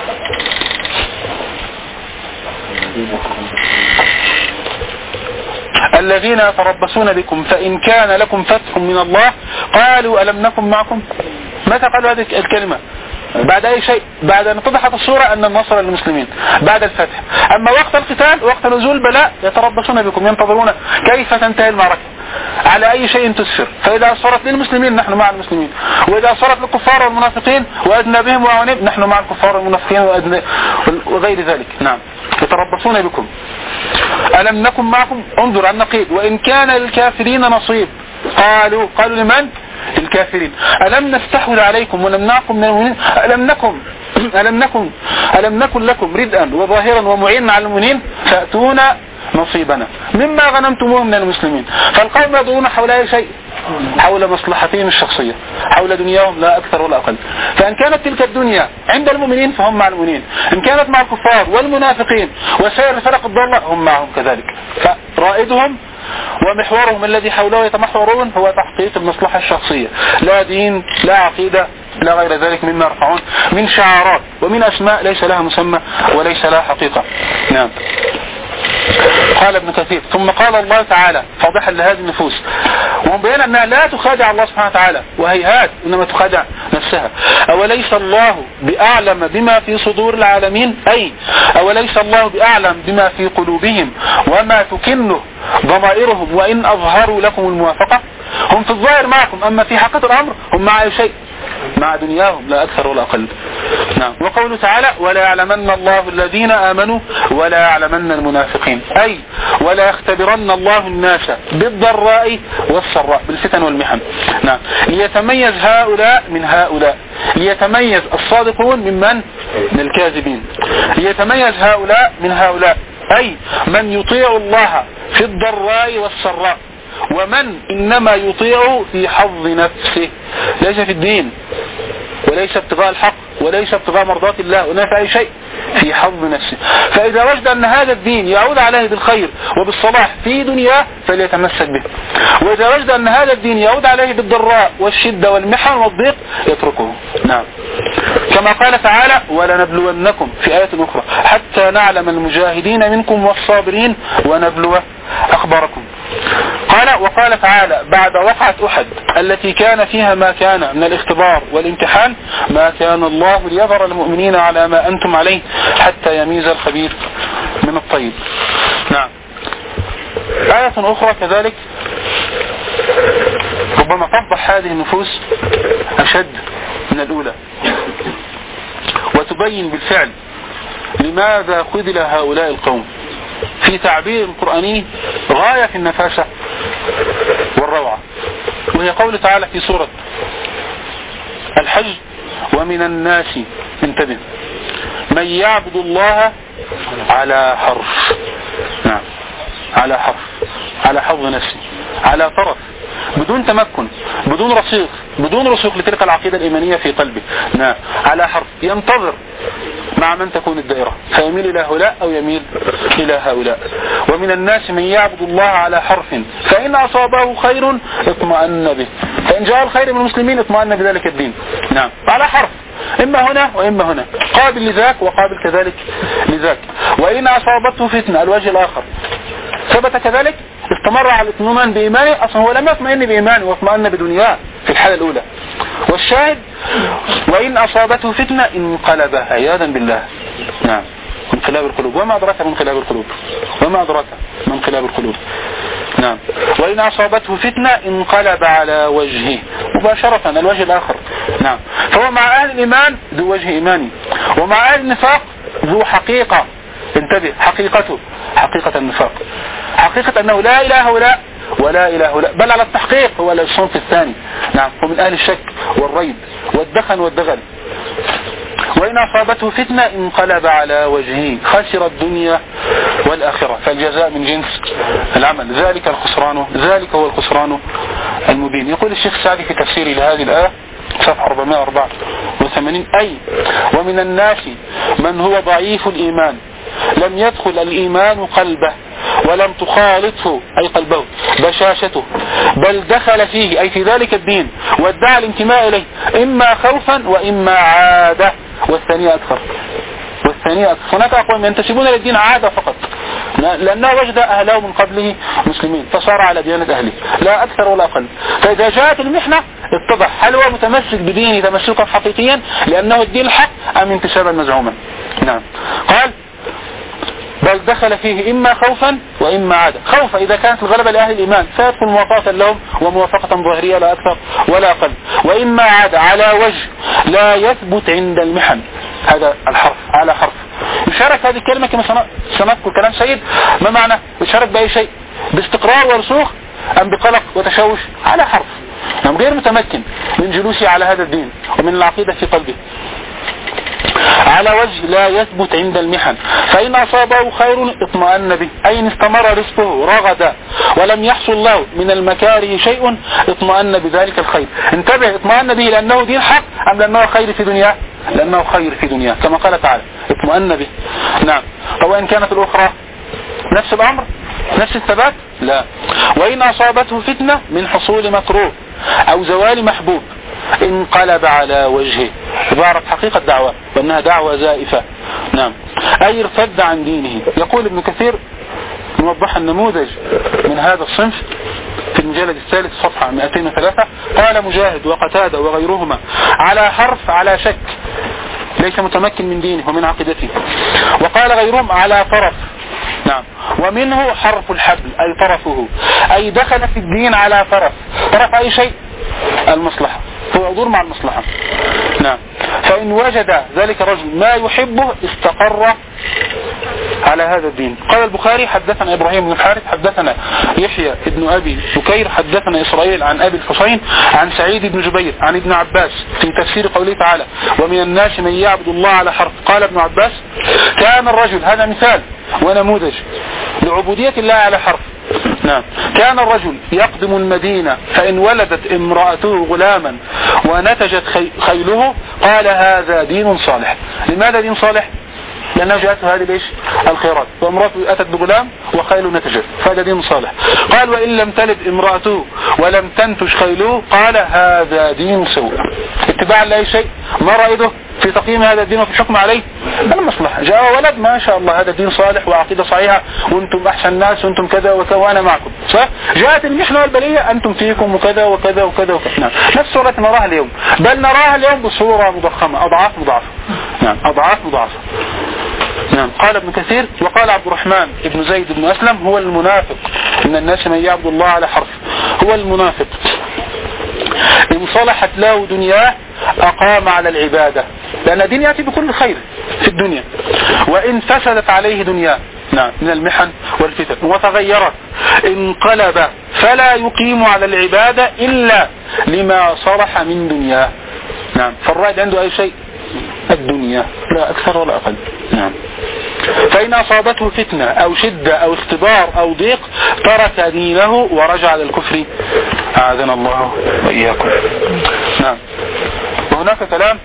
الذين يتربصون بكم فإن كان لكم فتح من الله قالوا ألم نكن معكم. متى قالوا هذه الكلمة؟ بعد أي شيء؟ بعد أن اتضحت الصورة أن النصر للمسلمين بعد الفتح. أما وقت القتال وقت نزول البلاء يتربصون بكم، ينتظرون كيف تنتهي المعركة، على أي شيء تسفر. فإذا صارت للمسلمين نحن مع المسلمين، وإذا صارت للكفار والمنافقين وأدنى بهم وأعنب نحن مع الكفار والمنافقين وغير ذلك. نعم. يتربصون بكم ألم نكن معكم. انظر النقيض وإن كان للكافرين نصيب قالوا لمن؟ الكافرين. ألم نستحوذ عليكم ونمنعكم من المؤمنين؟ ألم نكن ألم نكن لكم ردءا وظاهرا ومعينا على المؤمنين فأتونا نصيبنا مما غنمتموه من المسلمين. فالقوم يدورون حول أي شيء؟ حول مصلحتهم الشخصية، حول دنياهم لا أكثر ولا أقل. فإن كانت تلك الدنيا عند المؤمنين فهم مع المؤمنين، إن كانت مع الكفار والمنافقين وسائر الفرق الضالة هم معهم كذلك. فرائدهم ومحورهم الذي حوله يتمحورون هو تحقيق المصلحة الشخصية، لا دين لا عقيدة لا غير ذلك مما يرفعون من شعارات ومن أسماء ليس لها مسمى وليس لها حقيقة. نعم. قال ابن كثير: ثم قال الله تعالى فاضحا لهذه النفوس ومبينا أنها لا تخادع الله سبحانه وتعالى، وهيهات إنما تخادع نفسها. أوليس الله بأعلم بما في صدور العالمين، أي أوليس الله بأعلم بما في قلوبهم وما تكنه ضمائرهم وإن أظهروا لكم الموافقة. هم في الظاهر معكم، أما في حقيقة الأمر هم مع أي شيء؟ مع دنياهم لا أكثر ولا أقل. نعم. وقوله تعالى: ولا يعلمن الله الذين آمنوا ولا يعلمن المنافقين، أي ولا يختبرن الله الناس بالضراء والسراء، بالفتن والمحن. نعم. ليتميز هؤلاء من هؤلاء، ليتميز الصادقون من الكاذبين، ليتميز هؤلاء من هؤلاء، أي من يطيع الله في الضراء والسراء ومن إنما يطيع في حظ نفسه، ليس في الدين وليس ابتغاء الحق وليس ابتغاء مرضات الله ولا في أي شيء، في حظ نفسه. فإذا وجد أن هذا الدين يعود عليه بالخير وبالصلاح في دنياه فليتمسك به، وإذا وجد أن هذا الدين يعود عليه بالضراء والشدة والمحن والضيق يتركه. نعم. كما قال تعالى: ولنبلونكم في آية أخرى حتى نعلم المجاهدين منكم والصابرين ونبلو أخباركم. وقال تعالى بعد وقعة أحد التي كان فيها ما كان من الاختبار والامتحان: ما كان الله ليظهر المؤمنين على ما أنتم عليه حتى يميز الخبيث من الطيب. نعم. آية أخرى كذلك ربما تفضح هذه النفوس أشد من الأولى وتبين بالفعل لماذا خذل هؤلاء القوم في تعبير قرآني غاية في النفاسة والروعة، وهي قول تعالى في سورة الحج: ومن الناس، انتبه، من يعبد الله على حرف. نعم. على حرف، على حظ نفسه، على طرف، بدون تمكن، بدون رسيخ، بدون رسوخ لتلك العقيدة الإيمانية في قلبه. نعم. على حرف، ينتظر مع من تكون الدائرة، فيميل إلى هؤلاء أو يميل إلى هؤلاء. ومن الناس من يعبد الله على حرف فإن أصابه خير اطمأن به، فإن جاء الخير من المسلمين اطمأن بذلك الدين. نعم. على حرف، إما هنا وإما هنا، قابل لذاك وقابل كذلك لذاك. وإن أصابته فتنة، الوجه الآخر، ثبت كذلك، استمر على الاطمئنان بإيمانه، أصلا هو لم يطمئن بإيمانه واطمئن بدنياه في الحالة الأولى. والشاهد: وإن أصابته فتنة انقلب عياذا بالله. نعم. انقلاب القلوب. وما أدراك من انقلاب القلوب؟ وما أدراك من انقلاب القلوب؟ نعم. وإن أصابته فتنة انقلب على وجهه، مباشرة الوجه الآخر. نعم. فهو مع أهل الإيمان ذو وجه إيماني، ومع أهل النفاق ذو حقيقة. انتبه، حقيقته حقيقة النفاق، حقيقة أنه لا إله هؤلاء ولا إله هؤلاء، بل على التحقيق هو الصنف الثاني. نعم. هو من أهل الشك والريب والدخن والدغل. وإن أصابته فتنة انقلب على وجهه، خسر الدنيا والآخرة، فالجزاء من جنس العمل، ذلك هو الخسران المبين. يقول الشيخ السعدي في تفسيره لهذه الآية صفحة 484: أي ومن الناس من هو ضعيف الإيمان لم يدخل الإيمان قلبه ولم تخالطه أي قلبه بشاشته، بل دخل فيه أي في ذلك الدين وادعى الانتماء إليه إما خوفا وإما عادة، والثانية أكثر. هناك أقوام ينتسبون للدين عادة فقط، لأنه وجد أهله من قبله مسلمين فصار على ديانة أهله، لا أكثر ولا أقل. فإذا جاءت المحنة اتضح هل هو متمسك بدينه تمسكا حقيقيا لأنه الدين الحق أم انتسابا مزعوما. نعم. قال: بل دخل فيه إما خوفا وإما عادة. خوفا إذا كانت الغلبة لأهل الإيمان فيدخل موافقة لهم وموافقة ظاهرية لا أكثر ولا أقل. وإما عادة على وجه لا يثبت عند المحن، هذا الحرف على حرف. يشارك هذه الكلمة كما سنذكر كلام سيد، ما معنى يشارك بأي شيء؟ باستقرار ورسوخ أم بقلق وتشوش؟ على حرف. غير متمكن من جلوسه على هذا الدين ومن العقيدة في قلبه. على وجه لا يثبت عند المحن، فإن أصابه خير اطمأن به، أي إن استمر رزقه رغدا ولم يحصل له من المكاره شيء اطمأن بذلك الخير. انتبه، اطمأن به لأنه دين حق أم لأنه خير في دنياه؟ لأنه خير في دنياه كما قال تعالى اطمأن به. نعم. وإن كانت الأخرى نفس الأمر نفس الثبات؟ لا. وإن أصابته فتنة من حصول مكروه أو زوال محبوب انقلب على وجهه، ظهرت حقيقة دعوة وأنها دعوة زائفة. نعم. أي ارتد عن دينه. يقول ابن كثير موضح النموذج من هذا الصنف في المجلد الثالث صفحة 203، قال مجاهد وقتادة وغيرهما على حرف على شك ليس متمكن من دينه ومن عقيدته، وقال غيرهم على طرف. نعم. ومنه حرف الحبل أي طرفه، أي دخل في الدين على طرف أي شيء المصلحة، هو يدور مع المصلحة. نعم. فإن وجد ذلك الرجل ما يحبه استقر على هذا الدين. قال البخاري حدثنا إبراهيم بن الحارث حدثنا يحيى بن أبي بكير حدثنا إسرائيل عن أبي الحسين عن سعيد بن جبير عن ابن عباس في تفسير قوله تعالى ومن الناس من يعبد الله على حرف. قال ابن عباس كان الرجل، هذا مثال ونموذج لعبودية الله على حرف. نعم. كان الرجل يقدم المدينة فإن ولدت امرأته غلاما ونتجت خيله قال هذا دين صالح. لماذا دين صالح؟ لأنها جاءته هذه ليش الخيرات، وامرأته أتت بغلام وخيل نتجت، فهذا دين صالح. قال وإن لم تلد امرأته ولم تنتج خيله قال هذا دين سوء. اتباعا لأي شيء ما رأيته في تقييم هذا الدين وفي الحكم عليه المصلحة. جاء ولد ما شاء الله هذا الدين صالح وعقيدة صحيحة وانتم أحسن ناس وانتم كذا وكذا وأنا معكم، صح؟ جاءت المحنة والبلية أنتم فيكم وكذا وكذا وكذا وكذا. نعم. نفس صورة نراها اليوم، بل نراها اليوم بصورة مضخمة أضعاف مضاعفة. نعم. أضعاف مضاعفة. نعم. قال ابن كثير وقال عبد الرحمن ابن زيد بن أسلم هو المنافق، إن الناس من يعبد الله على حرف، هو المنافق إن صلحت له دنياه أقام على العبادة، لأن الدين يأتي بكل خير في الدنيا، وإن فسدت عليه دنياه نعم من المحن والفتن وتغيرت انقلب فلا يقيم على العبادة إلا لما صلح من دنياه. نعم. فالرائد عنده أي شيء الدنيا لا أكثر ولا أقل. نعم. فإن أصابته فتنة أو شدة أو اختبار أو ضيق ترك دينه ورجع للكفر أعاذنا الله وإياكم. نعم. وهناك كلام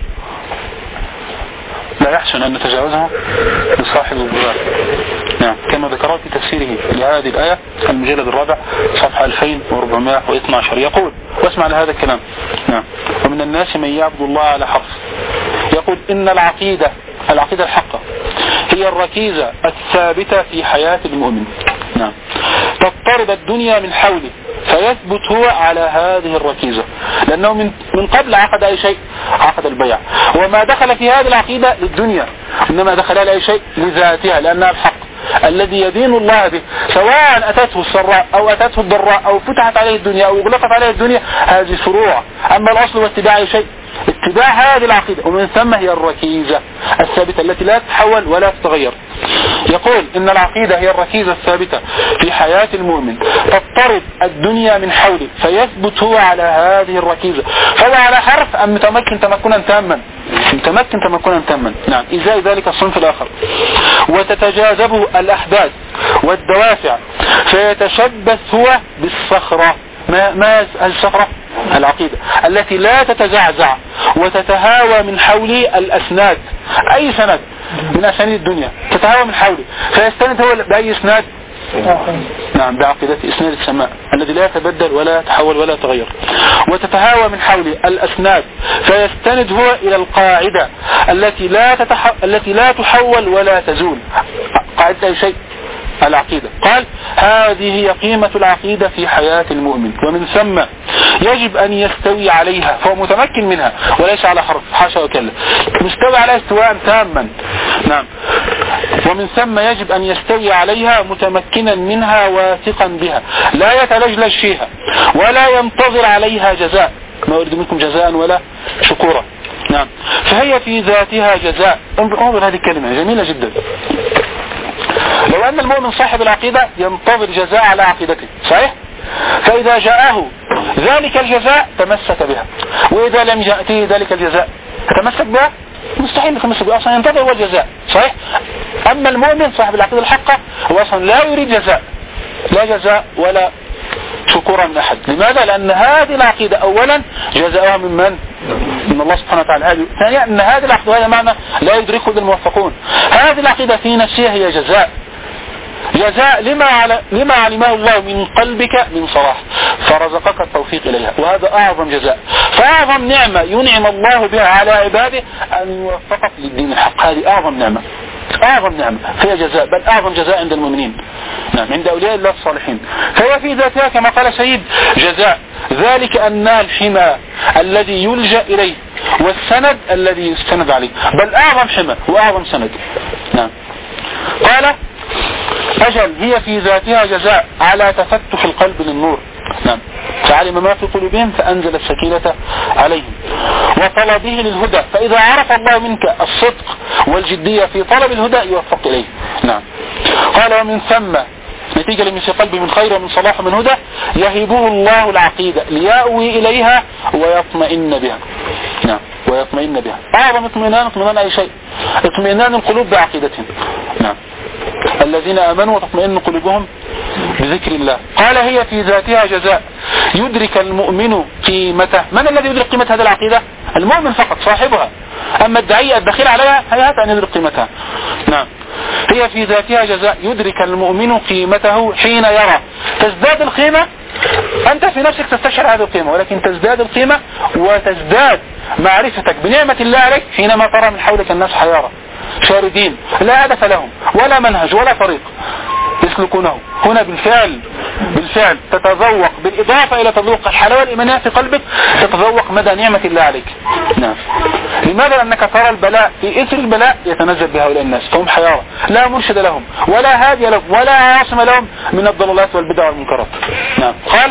لا يحسن أن نتجاوزه لصاحب البغاء. نعم. كما ذكرت في تفسيره لهذه الآية المجلد الرابع صفحة 2412 يقول واسمع لهذا الكلام. نعم. ومن الناس من يعبد الله على حرف. يقول إن العقيدة الحقة هي الركيزة الثابتة في حياة المؤمن. نعم. تضطرب الدنيا من حوله فيثبت هو على هذه الركيزة، لأنه من قبل عقد أي شيء، عقد البيع، وما دخل في هذه العقيدة للدنيا إنما دخل لأي شيء لذاتها، لأنها الحق الذي يدين الله به، سواء أتته السراء أو أتته الضراء أو فتحت عليه الدنيا أو اغلقت عليه الدنيا، هذه فروع. أما الأصل واتباع أي شيء اتباع هذه العقيدة، ومن ثم هي الركيزة الثابتة التي لا تتحول ولا تتغير. يقول إن العقيدة هي الركيزة الثابتة في حياة المؤمن، تضطرب الدنيا من حوله فيثبت هو على هذه الركيزة، فهو على حرف أم متمكن تمكنا تاما؟ متمكن تمكنا تاما. نعم. إزاي ذلك الصنف الآخر؟ وتتجاذبه الأحداث والدوافع فيتشبث هو بالصخرة. ما الصخرة؟ العقيدة التي لا تتزعزع وتتهاوى من حوله الأسناد، أي سند من أسانيد الدنيا تتهاوى من حوله فيستند هو بأي إسناد؟ نعم بعقيدة إسناد السماء الذي لا يتبدل ولا يتحول ولا يتغير. وتتهاوى من حوله الأسناد فيستند هو إلى القاعدة التي لا تحول ولا تزول، قاعدة أي شيء العقيدة. قال هذه هي قيمة العقيدة في حياة المؤمن، ومن ثم يجب أن يستوي عليها، فهو متمكن منها وليس على حرف، حاشا وكلا، مستوي عليها استواء تاما. نعم. ومن ثم يجب أن يستوي عليها متمكنا منها واثقا بها، لا يتلجلج فيها ولا ينتظر عليها جزاء، ما أريد منكم جزاء ولا شكورا. نعم. فهي في ذاتها جزاء. انظر هذه الكلمة جميلة جدا. لو أن المؤمن صاحب العقيدة ينتظر جزاء على عقيدته، صحيح؟ فإذا جاءه ذلك الجزاء تمسك بها، وإذا لم يأتيه ذلك الجزاء تمسك بها؟ مستحيل يكون مثل أصلا ينتظر هو الجزاء صحيح. أما المؤمن صاحب العقيدة الحقة هو أصلا لا يريد جزاء، لا جزاء ولا شكورا من أحد. لماذا؟ لأن هذه العقيدة أولا جزاؤها من الله سبحانه وتعالى. ثانيا أن هذه العقيدة هذا معنى لا يدركه الموفقون. هذه العقيدة في نفسها هي جزاء لما علمه الله من قلبك من صلاح فرزقك التوفيق إليها، وهذا أعظم جزاء. فأعظم نعمة ينعم الله بها على عباده أن يوفقك للدين الحق. هذه أعظم نعمة، أعظم نعمة هي جزاء، بل أعظم جزاء عند المؤمنين، نعم، عند أولياء الله الصالحين. فهي في ذاتها كما قال سيد جزاء، ذلك أنها الحمى الذي يلجأ إليه والسند الذي يستند عليه، بل أعظم حمى وأعظم سند. نعم. قال أجل هي في ذاتها جزاء على تفتح القلب للنور، نعم، فعلم ما في قلوبهم فأنزل السكينة عليهم وطلبه للهدى، فإذا عرف الله منك الصدق والجدية في طلب الهدى يوفق إليه. نعم. قال ومن ثم نتيجة لما في قلبه من خير ومن صلاح ومن هدى يهبه الله العقيدة ليأوي إليها ويطمئن بها. نعم، ويطمئن بها. أعظم اطمئنان أي شيء، اطمئنان القلوب بعقيدتهم. نعم، الذين آمنوا وتطمئن قلوبهم بذكر الله. قال هي في ذاتها جزاء يدرك المؤمن قيمته. من الذي يدرك قيمة هذه العقيدة؟ المؤمن فقط صاحبها. أما الداعية الدخيل عليها هيهات أن يدرك قيمتها. نعم. هي في ذاتها جزاء يدرك المؤمن قيمته حين يرى. تزداد القيمة، أنت في نفسك تستشعر هذه القيمة، ولكن تزداد القيمة وتزداد معرفتك بنعمة الله عليك حينما ترى من حولك الناس حيارى شاردين لا هدف لهم ولا منهج ولا طريق يسلكونه. هنا بالفعل تتذوق، بالإضافة إلى تذوق الحلاوة الإيمانية في قلبك، تتذوق مدى نعمة الله عليك. نعم. لماذا؟ لأنك ترى البلاء في إثر البلاء يتنزل بهؤلاء الناس فهم حيارى لا مرشد لهم ولا هادي لهم ولا عاصم لهم من الضلالات والبدع والمنكرات. نعم. قال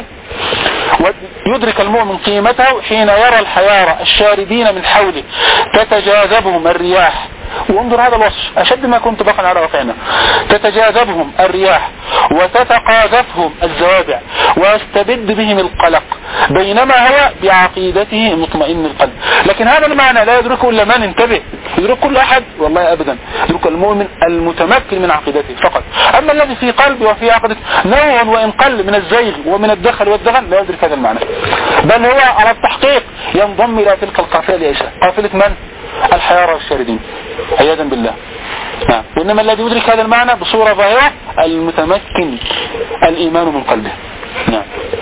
يدرك المؤمن قيمته حين يرى الحيارى الشاردين من حوله تتجاذبهم الرياح. وانظر هذا الوصف أشد ما كنت بقى على واقعنا. تتجاذبهم الرياح وتتقاذفهم الزوابع ويستبد بهم القلق بينما هو بعقيدته مطمئن القلب. لكن هذا المعنى لا يدركه إلا من انتبه، يدرك كل أحد والله أبدا، يدرك المؤمن المتمكن من عقيدته فقط. أما الذي في قلبه وفي عقيدته نوع وإن قل من الزيغ ومن الدخل والدغن لا يدرك هذا المعنى، بل هو على التحقيق ينضم إلى تلك القافلة ليس قافلة من؟ الحيارى والشاردين عياذا بالله. نعم. وإنما الذي يدرك هذا المعنى بصورة ظاهرة المتمكن الإيمان من قلبه. نعم.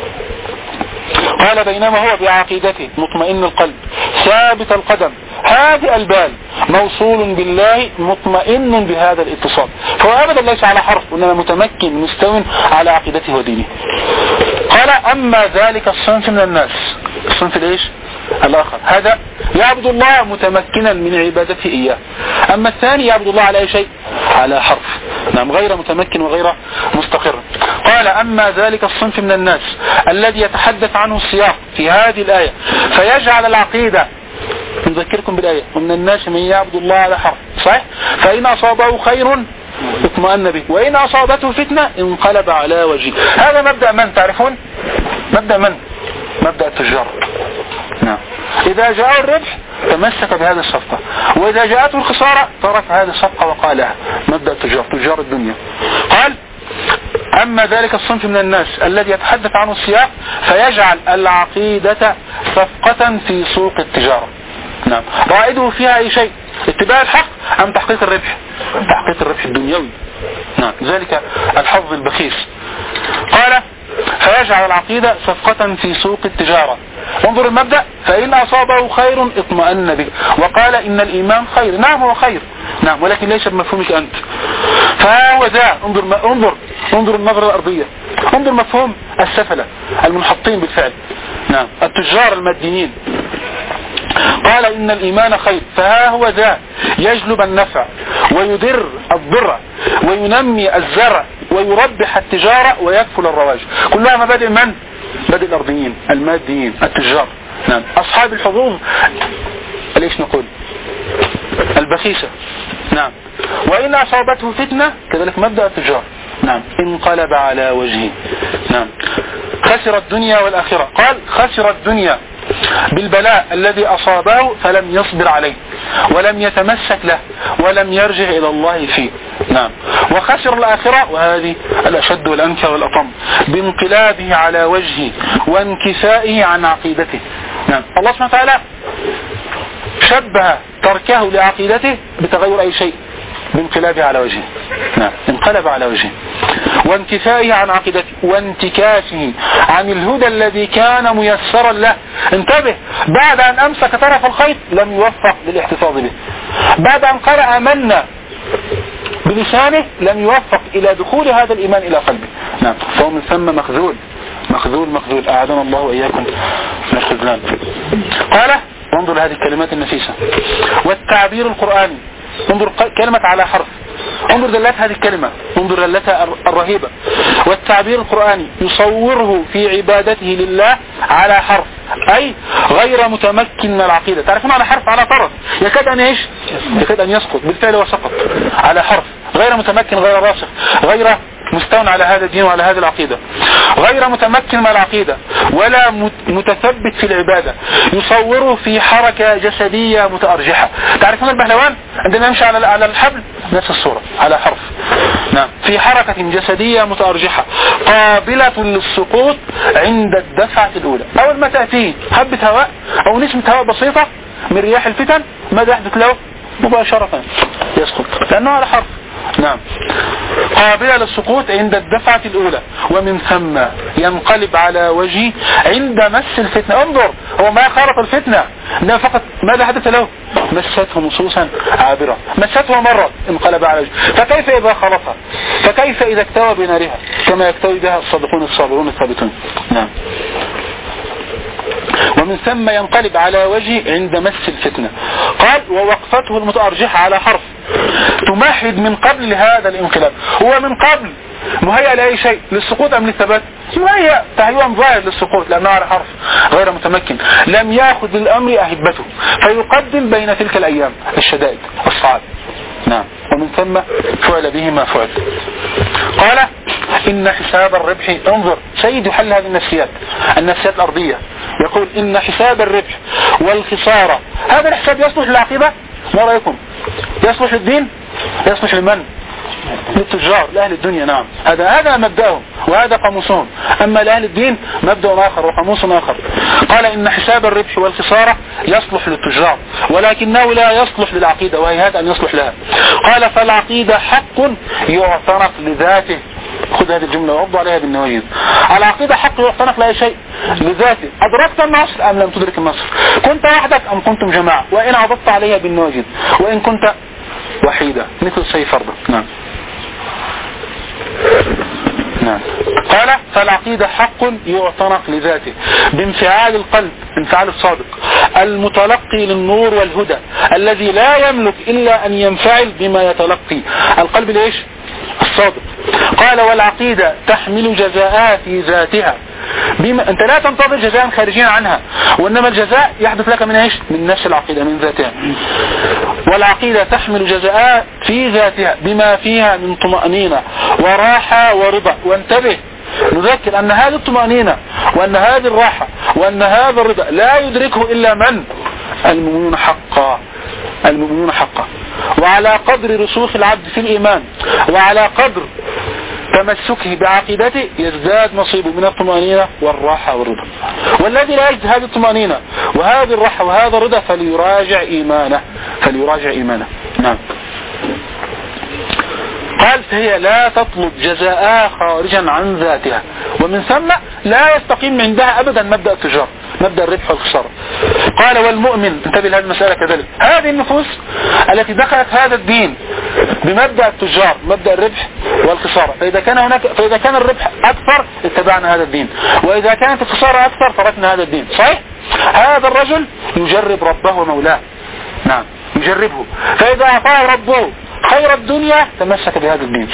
قال بينما هو بعقيدته مطمئن القلب ثابت القدم هادئ البال موصول بالله مطمئن بهذا الاتصال، فهو أبدا ليس على حرف وإنما متمكن مستوٍ على عقيدته ودينه. قال أما ذلك الصنف من الناس، الصنف ليش؟ الآخر هذا يعبد الله متمكنا من عبادته إياه. أما الثاني يعبد الله على أي شيء؟ على حرف. نعم، غير متمكن وغير مستقر. قال أما ذلك الصنف من الناس الذي يتحدث عنه السياق في هذه الآية فيجعل العقيدة، نذكركم بالآية ومن الناس من يعبد الله على حرف صحيح، فإن أصابه خير اطمأن به وإن أصابته فتنة انقلب على وجهه. هذا مبدأ من تعرفون؟ مبدأ من؟ مبدأ التجار. نعم. إذا جاء الربح تمسك بهذه الصفقة، وإذا جاءته الخسارة ترك هذه الصفقة وقالها. مبدأ التجار، تجار الدنيا. قال أما ذلك الصنف من الناس الذي يتحدث عنه السياق فيجعل العقيدة صفقة في سوق التجارة. نعم. رائده فيها أي شيء؟ اتباع الحق أم تحقيق الربح؟ تحقيق الربح الدنيوي. نعم. ذلك الحظ البخيس. قال فيجعل العقيدة صفقة في سوق التجارة. انظر المبدأ، فإن أصابه خير اطمأن به، وقال إن الإيمان خير. نعم هو خير، نعم، ولكن ليس بمفهومك أنت. فهو ذا انظر النظرة الأرضية، انظر مفهوم السفلة المنحطين بالفعل. نعم، التجار الماديين. قال إن الإيمان خير، فها هو ذا يجلب النفع ويدر الضر وينمي الزرع ويربح التجارة ويكفل الرواج. كلها مبادئ من؟ مبادئ الأرضيين الماديين التجار. نعم. أصحاب الحظوظ ليش نقول البخيسة. نعم. وإن أصابته فتنة كذلك مبدأ التجار. نعم. انقلب على وجهه. نعم. خسر الدنيا والآخرة. قال خسر الدنيا بالبلاء الذي أصابه فلم يصبر عليه ولم يتمسك له ولم يرجع إلى الله فيه. نعم. وخسر الآخرة، وهذه الأشد والأنكى والأطم، بانقلابه على وجهه وانكفائه عن عقيدته. نعم. الله سبحانه وتعالى شبه تركه لعقيدته بتغير أي شيء، بانقلابه على وجهه. نعم. انقلب على وجهه وانكفائه عن عقيدته وانتكاسه عن الهدى الذي كان ميسرا له. انتبه، بعد أن أمسك طرف الخيط لم يوفق للاحتفاظ به، بعد أن قال آمنا بلسانه لم يوفق إلى دخول هذا الإيمان إلى قلبه. نعم. فهو من ثم مخذول مخذول مخذول، أعاذنا الله وإياكم من الخذلان. قال وانظر هذه الكلمات النفيسة والتعبير القرآني، انظر كلمة على حرف، انظر دلات هذه الكلمة، انظر دلاتها الرهيبة. والتعبير القرآني يصوره في عبادته لله على حرف، أي غير متمكن من العقيدة. تعرفون على حرف على طرف يكاد أن يعيش، يكاد أن يسقط، بالفعل وسقط على حرف، غير متمكن، غير راسخ، غير مستون على هذا الدين وعلى هذه العقيدة، غير متمكن من العقيدة ولا متثبت في العبادة، يصوره في حركة جسدية متأرجحة. تعرفون البهلوان عندما يمشي على الحبل نفس الصورة على حرف. نعم. في حركة جسدية متأرجحة قابلة للسقوط عند الدفعة الأولى. أول ما تأتيه حبة هواء أو نسمة هواء بسيطة من رياح الفتن ماذا يحدث له؟ مباشرة يسقط لأنه على حرف. نعم. قابلة للسقوط عند الدفعة الأولى، ومن ثم ينقلب على وجهه عند مس الفتنة. انظر، هو ما خارق الفتنة، إنما فقط ماذا حدث له؟ مسته نصوصا عابرة، مسته مرة انقلب على وجهه. فكيف إذا خلصها؟ فكيف إذا اكتوى بنارها كما يكتوي بها الصادقون الصابرون الثابتون؟ نعم. ومن ثم ينقلب على وجهه عند مس الفتنة. قال ووقفته المتأرجحة على حرف تمهد من قبل هذا الانقلاب. هو من قبل مهيئ لأي شيء، للسقوط أم للثبات؟ مهيئ تهيئا ظاهر للسقوط لأنه على حرف غير متمكن، لم يأخذ بالأمر أهبته فيقدم بين تلك الأيام الشدائد الصعاب. نعم. ومن ثم فعل به ما فعل. قال إن حساب الربح، انظر سيد يحل هذه النفسيات الأرضية، يقول إن حساب الربح والخسارة، هذا الحساب يصلح للعقيدة؟ ما رأيكم؟ يصلح للدين؟ يصلح لمن؟ للتجار، لأهل الدنيا. نعم. هذا مبدأهم وهذا قاموسهم. أما لأهل الدين مبدأ آخر وقاموس آخر. قال إن حساب الربح والخسارة يصلح للتجار ولكنه لا يصلح للعقيدة، وهي أن يصلح لها. قال فالعقيدة حق يعتنق لذاته. خذ هذه الجملة وعضوا عليها بالنواجذ. العقيدة حق يعتنق لأي شيء لذاته. أدركت النصر أم لم تدرك النصر؟ كنت وحدك أم كنتم جماعة؟ وإن عضضت عليها بالنواجذ، وإن كنت وحيدة مثل سيف فرضة. نعم. نعم. قال فالعقيدة حق يعتنق لذاته بانفعال القلب، انفعال الصادق المتلقي للنور والهدى الذي لا يملك إلا أن ينفعل بما يتلقي. القلب ليش؟ الصادق. قال والعقيدة تحمل جزاءها في ذاتها، أنت لا تنتظر جزاء خارجين عنها، وإنما الجزاء يحدث لك من إيش؟ من نفس العقيدة، من ذاتها. والعقيدة تحمل جزاءها في ذاتها بما فيها من طمأنينة وراحة ورضا. وانتبه، نذكر أن هذه الطمأنينة وأن هذه الراحة وأن هذا الرضا لا يدركه إلا من؟ المؤمنون حقا. المؤمنون حقا. وعلى قدر رسوخ العبد في الإيمان وعلى قدر تمسكه بعقيدته يزداد نصيبه من الطمأنينة والراحة والرضا. والذي لا يجد هذه الطمأنينة وهذه الراحة وهذا الرضا فليراجع إيمانه. نعم. قال فهي لا تطلب جزاء خارجا عن ذاتها، ومن ثم لا يستقيم عندها أبدا مبدأ التجارة، مبدأ الربح والخسارة. قال والمؤمن، انتبه لهذه المسألة كذلك، هذه النفوس التي دخلت هذا الدين بمبدأ التجار، مبدأ الربح والخسارة، فإذا كان الربح أكثر اتبعنا هذا الدين، وإذا كانت الخسارة أكثر تركنا هذا الدين. صحيح؟ هذا الرجل يجرب ربه ومولاه. نعم، يجربه، فإذا أعطاه ربه خير الدنيا تمسك بهذا الدين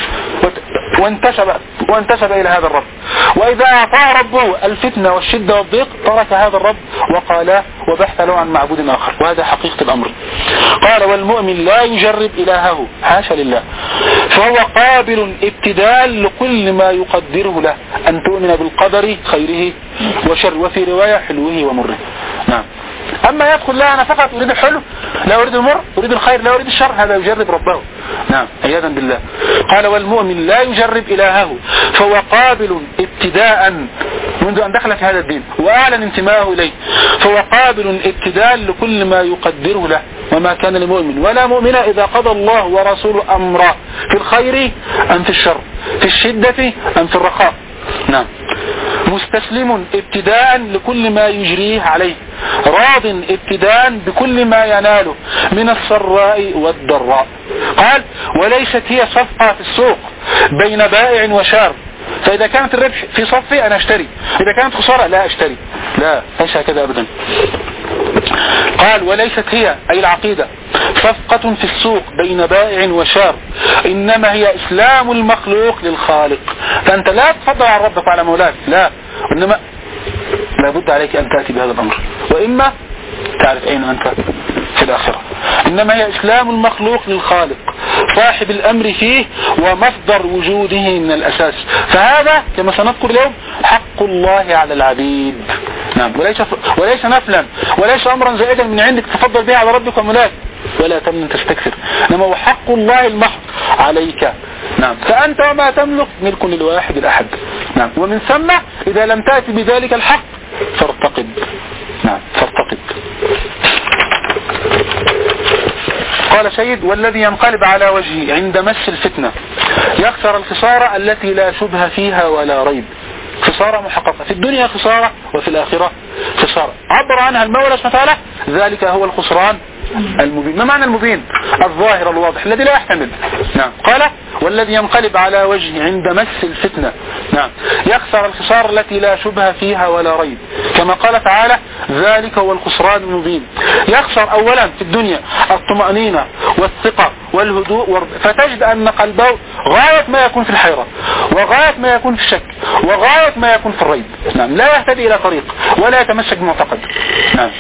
وانتسب إلى هذا الرب، وإذا أعطاه ربه الفتنة والشدة والضيق ترك هذا الرب وقال وبحث له عن معبود آخر، وهذا حقيقة الأمر. قال والمؤمن لا يجرب إلهه، حاشا لله، فهو قابل ابتدال لكل ما يقدره له، أن تؤمن بالقدر خيره وشر، وفي رواية حلوه ومره. نعم. أما يدخل لها أنا فقط أريد الحلو لا أريد المر، أريد الخير لا أريد الشر، هذا يجرب ربه. نعم عياذا بالله. قال والمؤمن لا يجرب إلهه فهو قابل ابتداء منذ أن دخل في هذا الدين وأعلن انتماءه إليه، فهو قابل ابتداء لكل ما يقدره له، وما كان لمؤمن ولا مؤمنة إذا قضى الله ورسوله أمرا في الخير أم في الشر، في الشدة أم في الرخاء. نعم. مستسلم ابتداء لكل ما يجريه عليه، راض ابتداء بكل ما يناله من السراء والضراء. قال وليست هي صفقة في السوق بين بائع وشار، فإذا كانت الربح في صفي أنا أشتري، إذا كانت خسارة لا أشتري، لا ليس هكذا أبدا. قال وليست هي أي العقيدة صفقة في السوق بين بائع وشار، إنما هي إسلام المخلوق للخالق. فأنت لا تفضل على ربك وعلى مولاك، لا، إنما لابد عليك أن تأتي بهذا الأمر، وإما تعرف أين أنت في الآخرة. إنما هي إسلام المخلوق للخالق صاحب الأمر فيه ومصدر وجوده من الأساس، فهذا كما سنذكر اليوم حق الله على العبيد. نعم. وليس نفلا وليس أمرا زائدا من عندك تفضل به على ربك ومولاك ولا تمنن تستكثر، إنما هو حق الله المحض عليك. نعم. فأنت وما تملك ملك للواحد الأحد. نعم. ومن ثم إذا لم تأتي بذلك الحق فارتقب. نعم فارتقب. قال سيد والذي ينقلب على وجهه عند مس الفتنة يخسر الخسارة التي لا شبه فيها ولا ريب، خسارة محققة في الدنيا خسارة وفي الآخرة خسارة عبر عنها المولى سبحانه وتعالى، ذلك هو الخسران المبين. ما معنى المبين؟ الظاهر الواضح الذي لا يحتمل. نعم. قال والذي ينقلب على وجهه عند مس الفتنة نعم يخسر الخسارة التي لا شبه فيها ولا ريب، كما قال تعالى ذلك هو الخسران المبين. يخسر أولا في الدنيا الطمأنينة والثقة والهدوء، فتجد أن قلبه غاية ما يكون في الحيرة وغاية ما يكون في الشك وغاية ما يكون في الريب. نعم. لا يهتدي إلى طريق ولا يتمسك بمعتقد. نعم.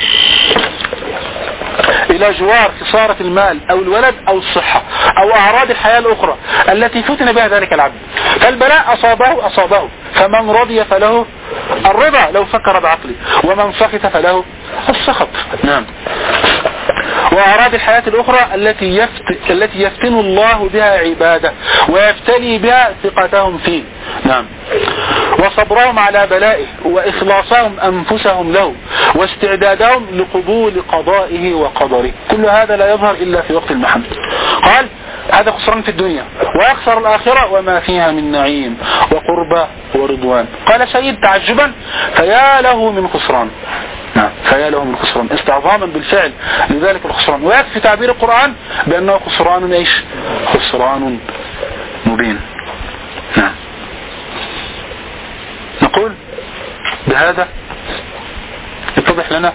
إلى جوار خسارة المال أو الولد أو الصحة أو أعراض الحياة الأخرى التي فتن بها ذلك العبد. فالبلاء أصابه فمن رضي فله الرضا لو فكر بعقله، ومن سخط فله السخط. نعم. وأعراض الحياة الأخرى التي يفتن الله بها عباده ويفتلي بها ثقتهم فيه. نعم. وصبرهم على بلائه وإخلاصهم أنفسهم له واستعدادهم لقبول قضائه وقدره، كل هذا لا يظهر إلا في وقت المحن. قال هذا خسران في الدنيا، ويخسر الآخرة وما فيها من نعيم وقربة ورضوان. قال سيد تعجبا فيا له من خسران. نعم. فيا له من خسران استعظاما بالفعل لذلك الخسران، ويكفي تعبير القرآن بأنه خسران ايش؟ خسران مبين. نعم. نقول بهذا يتضح لنا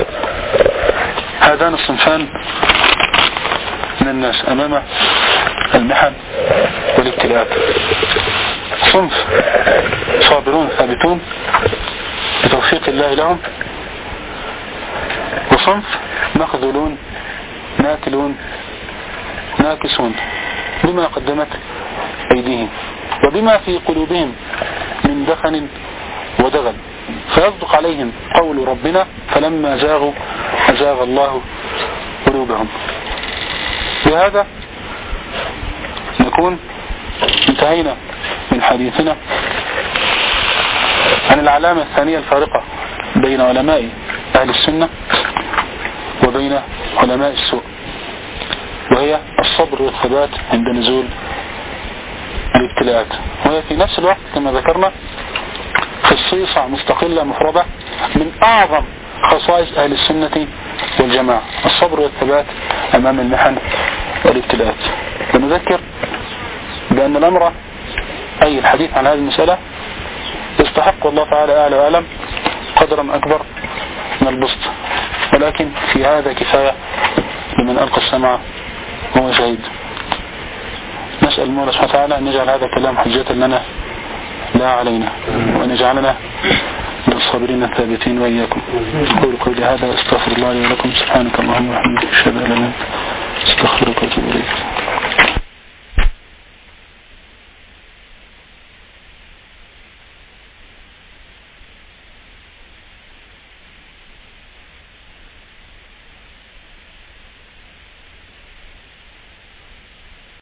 هذان الصنفان من الناس أمام المحن والابتلاءات. صنف صابرون ثابتون بتوفيق الله لهم، وصنف مخذولون ناكلون ناكسون بما قدمت أيديهم وبما في قلوبهم من دخن ودغل، فيصدق عليهم قول ربنا فلما زاغوا أزاغ الله قلوبهم. بهذا نكون انتهينا من حديثنا عن العلامة الثانية الفارقة بين علماء أهل السنة وبين علماء السوء، وهي الصبر والثبات عند نزول الابتلاءات، وهي في نفس الوقت كما ذكرنا خصيصة مستقلة مفردة من أعظم خصائص أهل السنة والجماعة، الصبر والثبات أمام المحن والابتلاءات. ونذكر بأن الأمر أي الحديث عن هذه المسألة يستحق الله تعالى أعلى وأعلم قدرا أكبر من البسط، ولكن في هذا كفاية لمن ألقى السمع وهو شهيد. نسأل المولى سبحانه وتعالى أن يجعل هذا الكلام حجة لنا لا علينا، وأن يجعلنا من الصابرين الثابتين وإياكم. أقول قولي هذا، استغفر الله لي ولكم، سبحانك اللهم وبحمدك، أشهد أن لا إله إلا أنت، أستغفرك وأتوب إليك.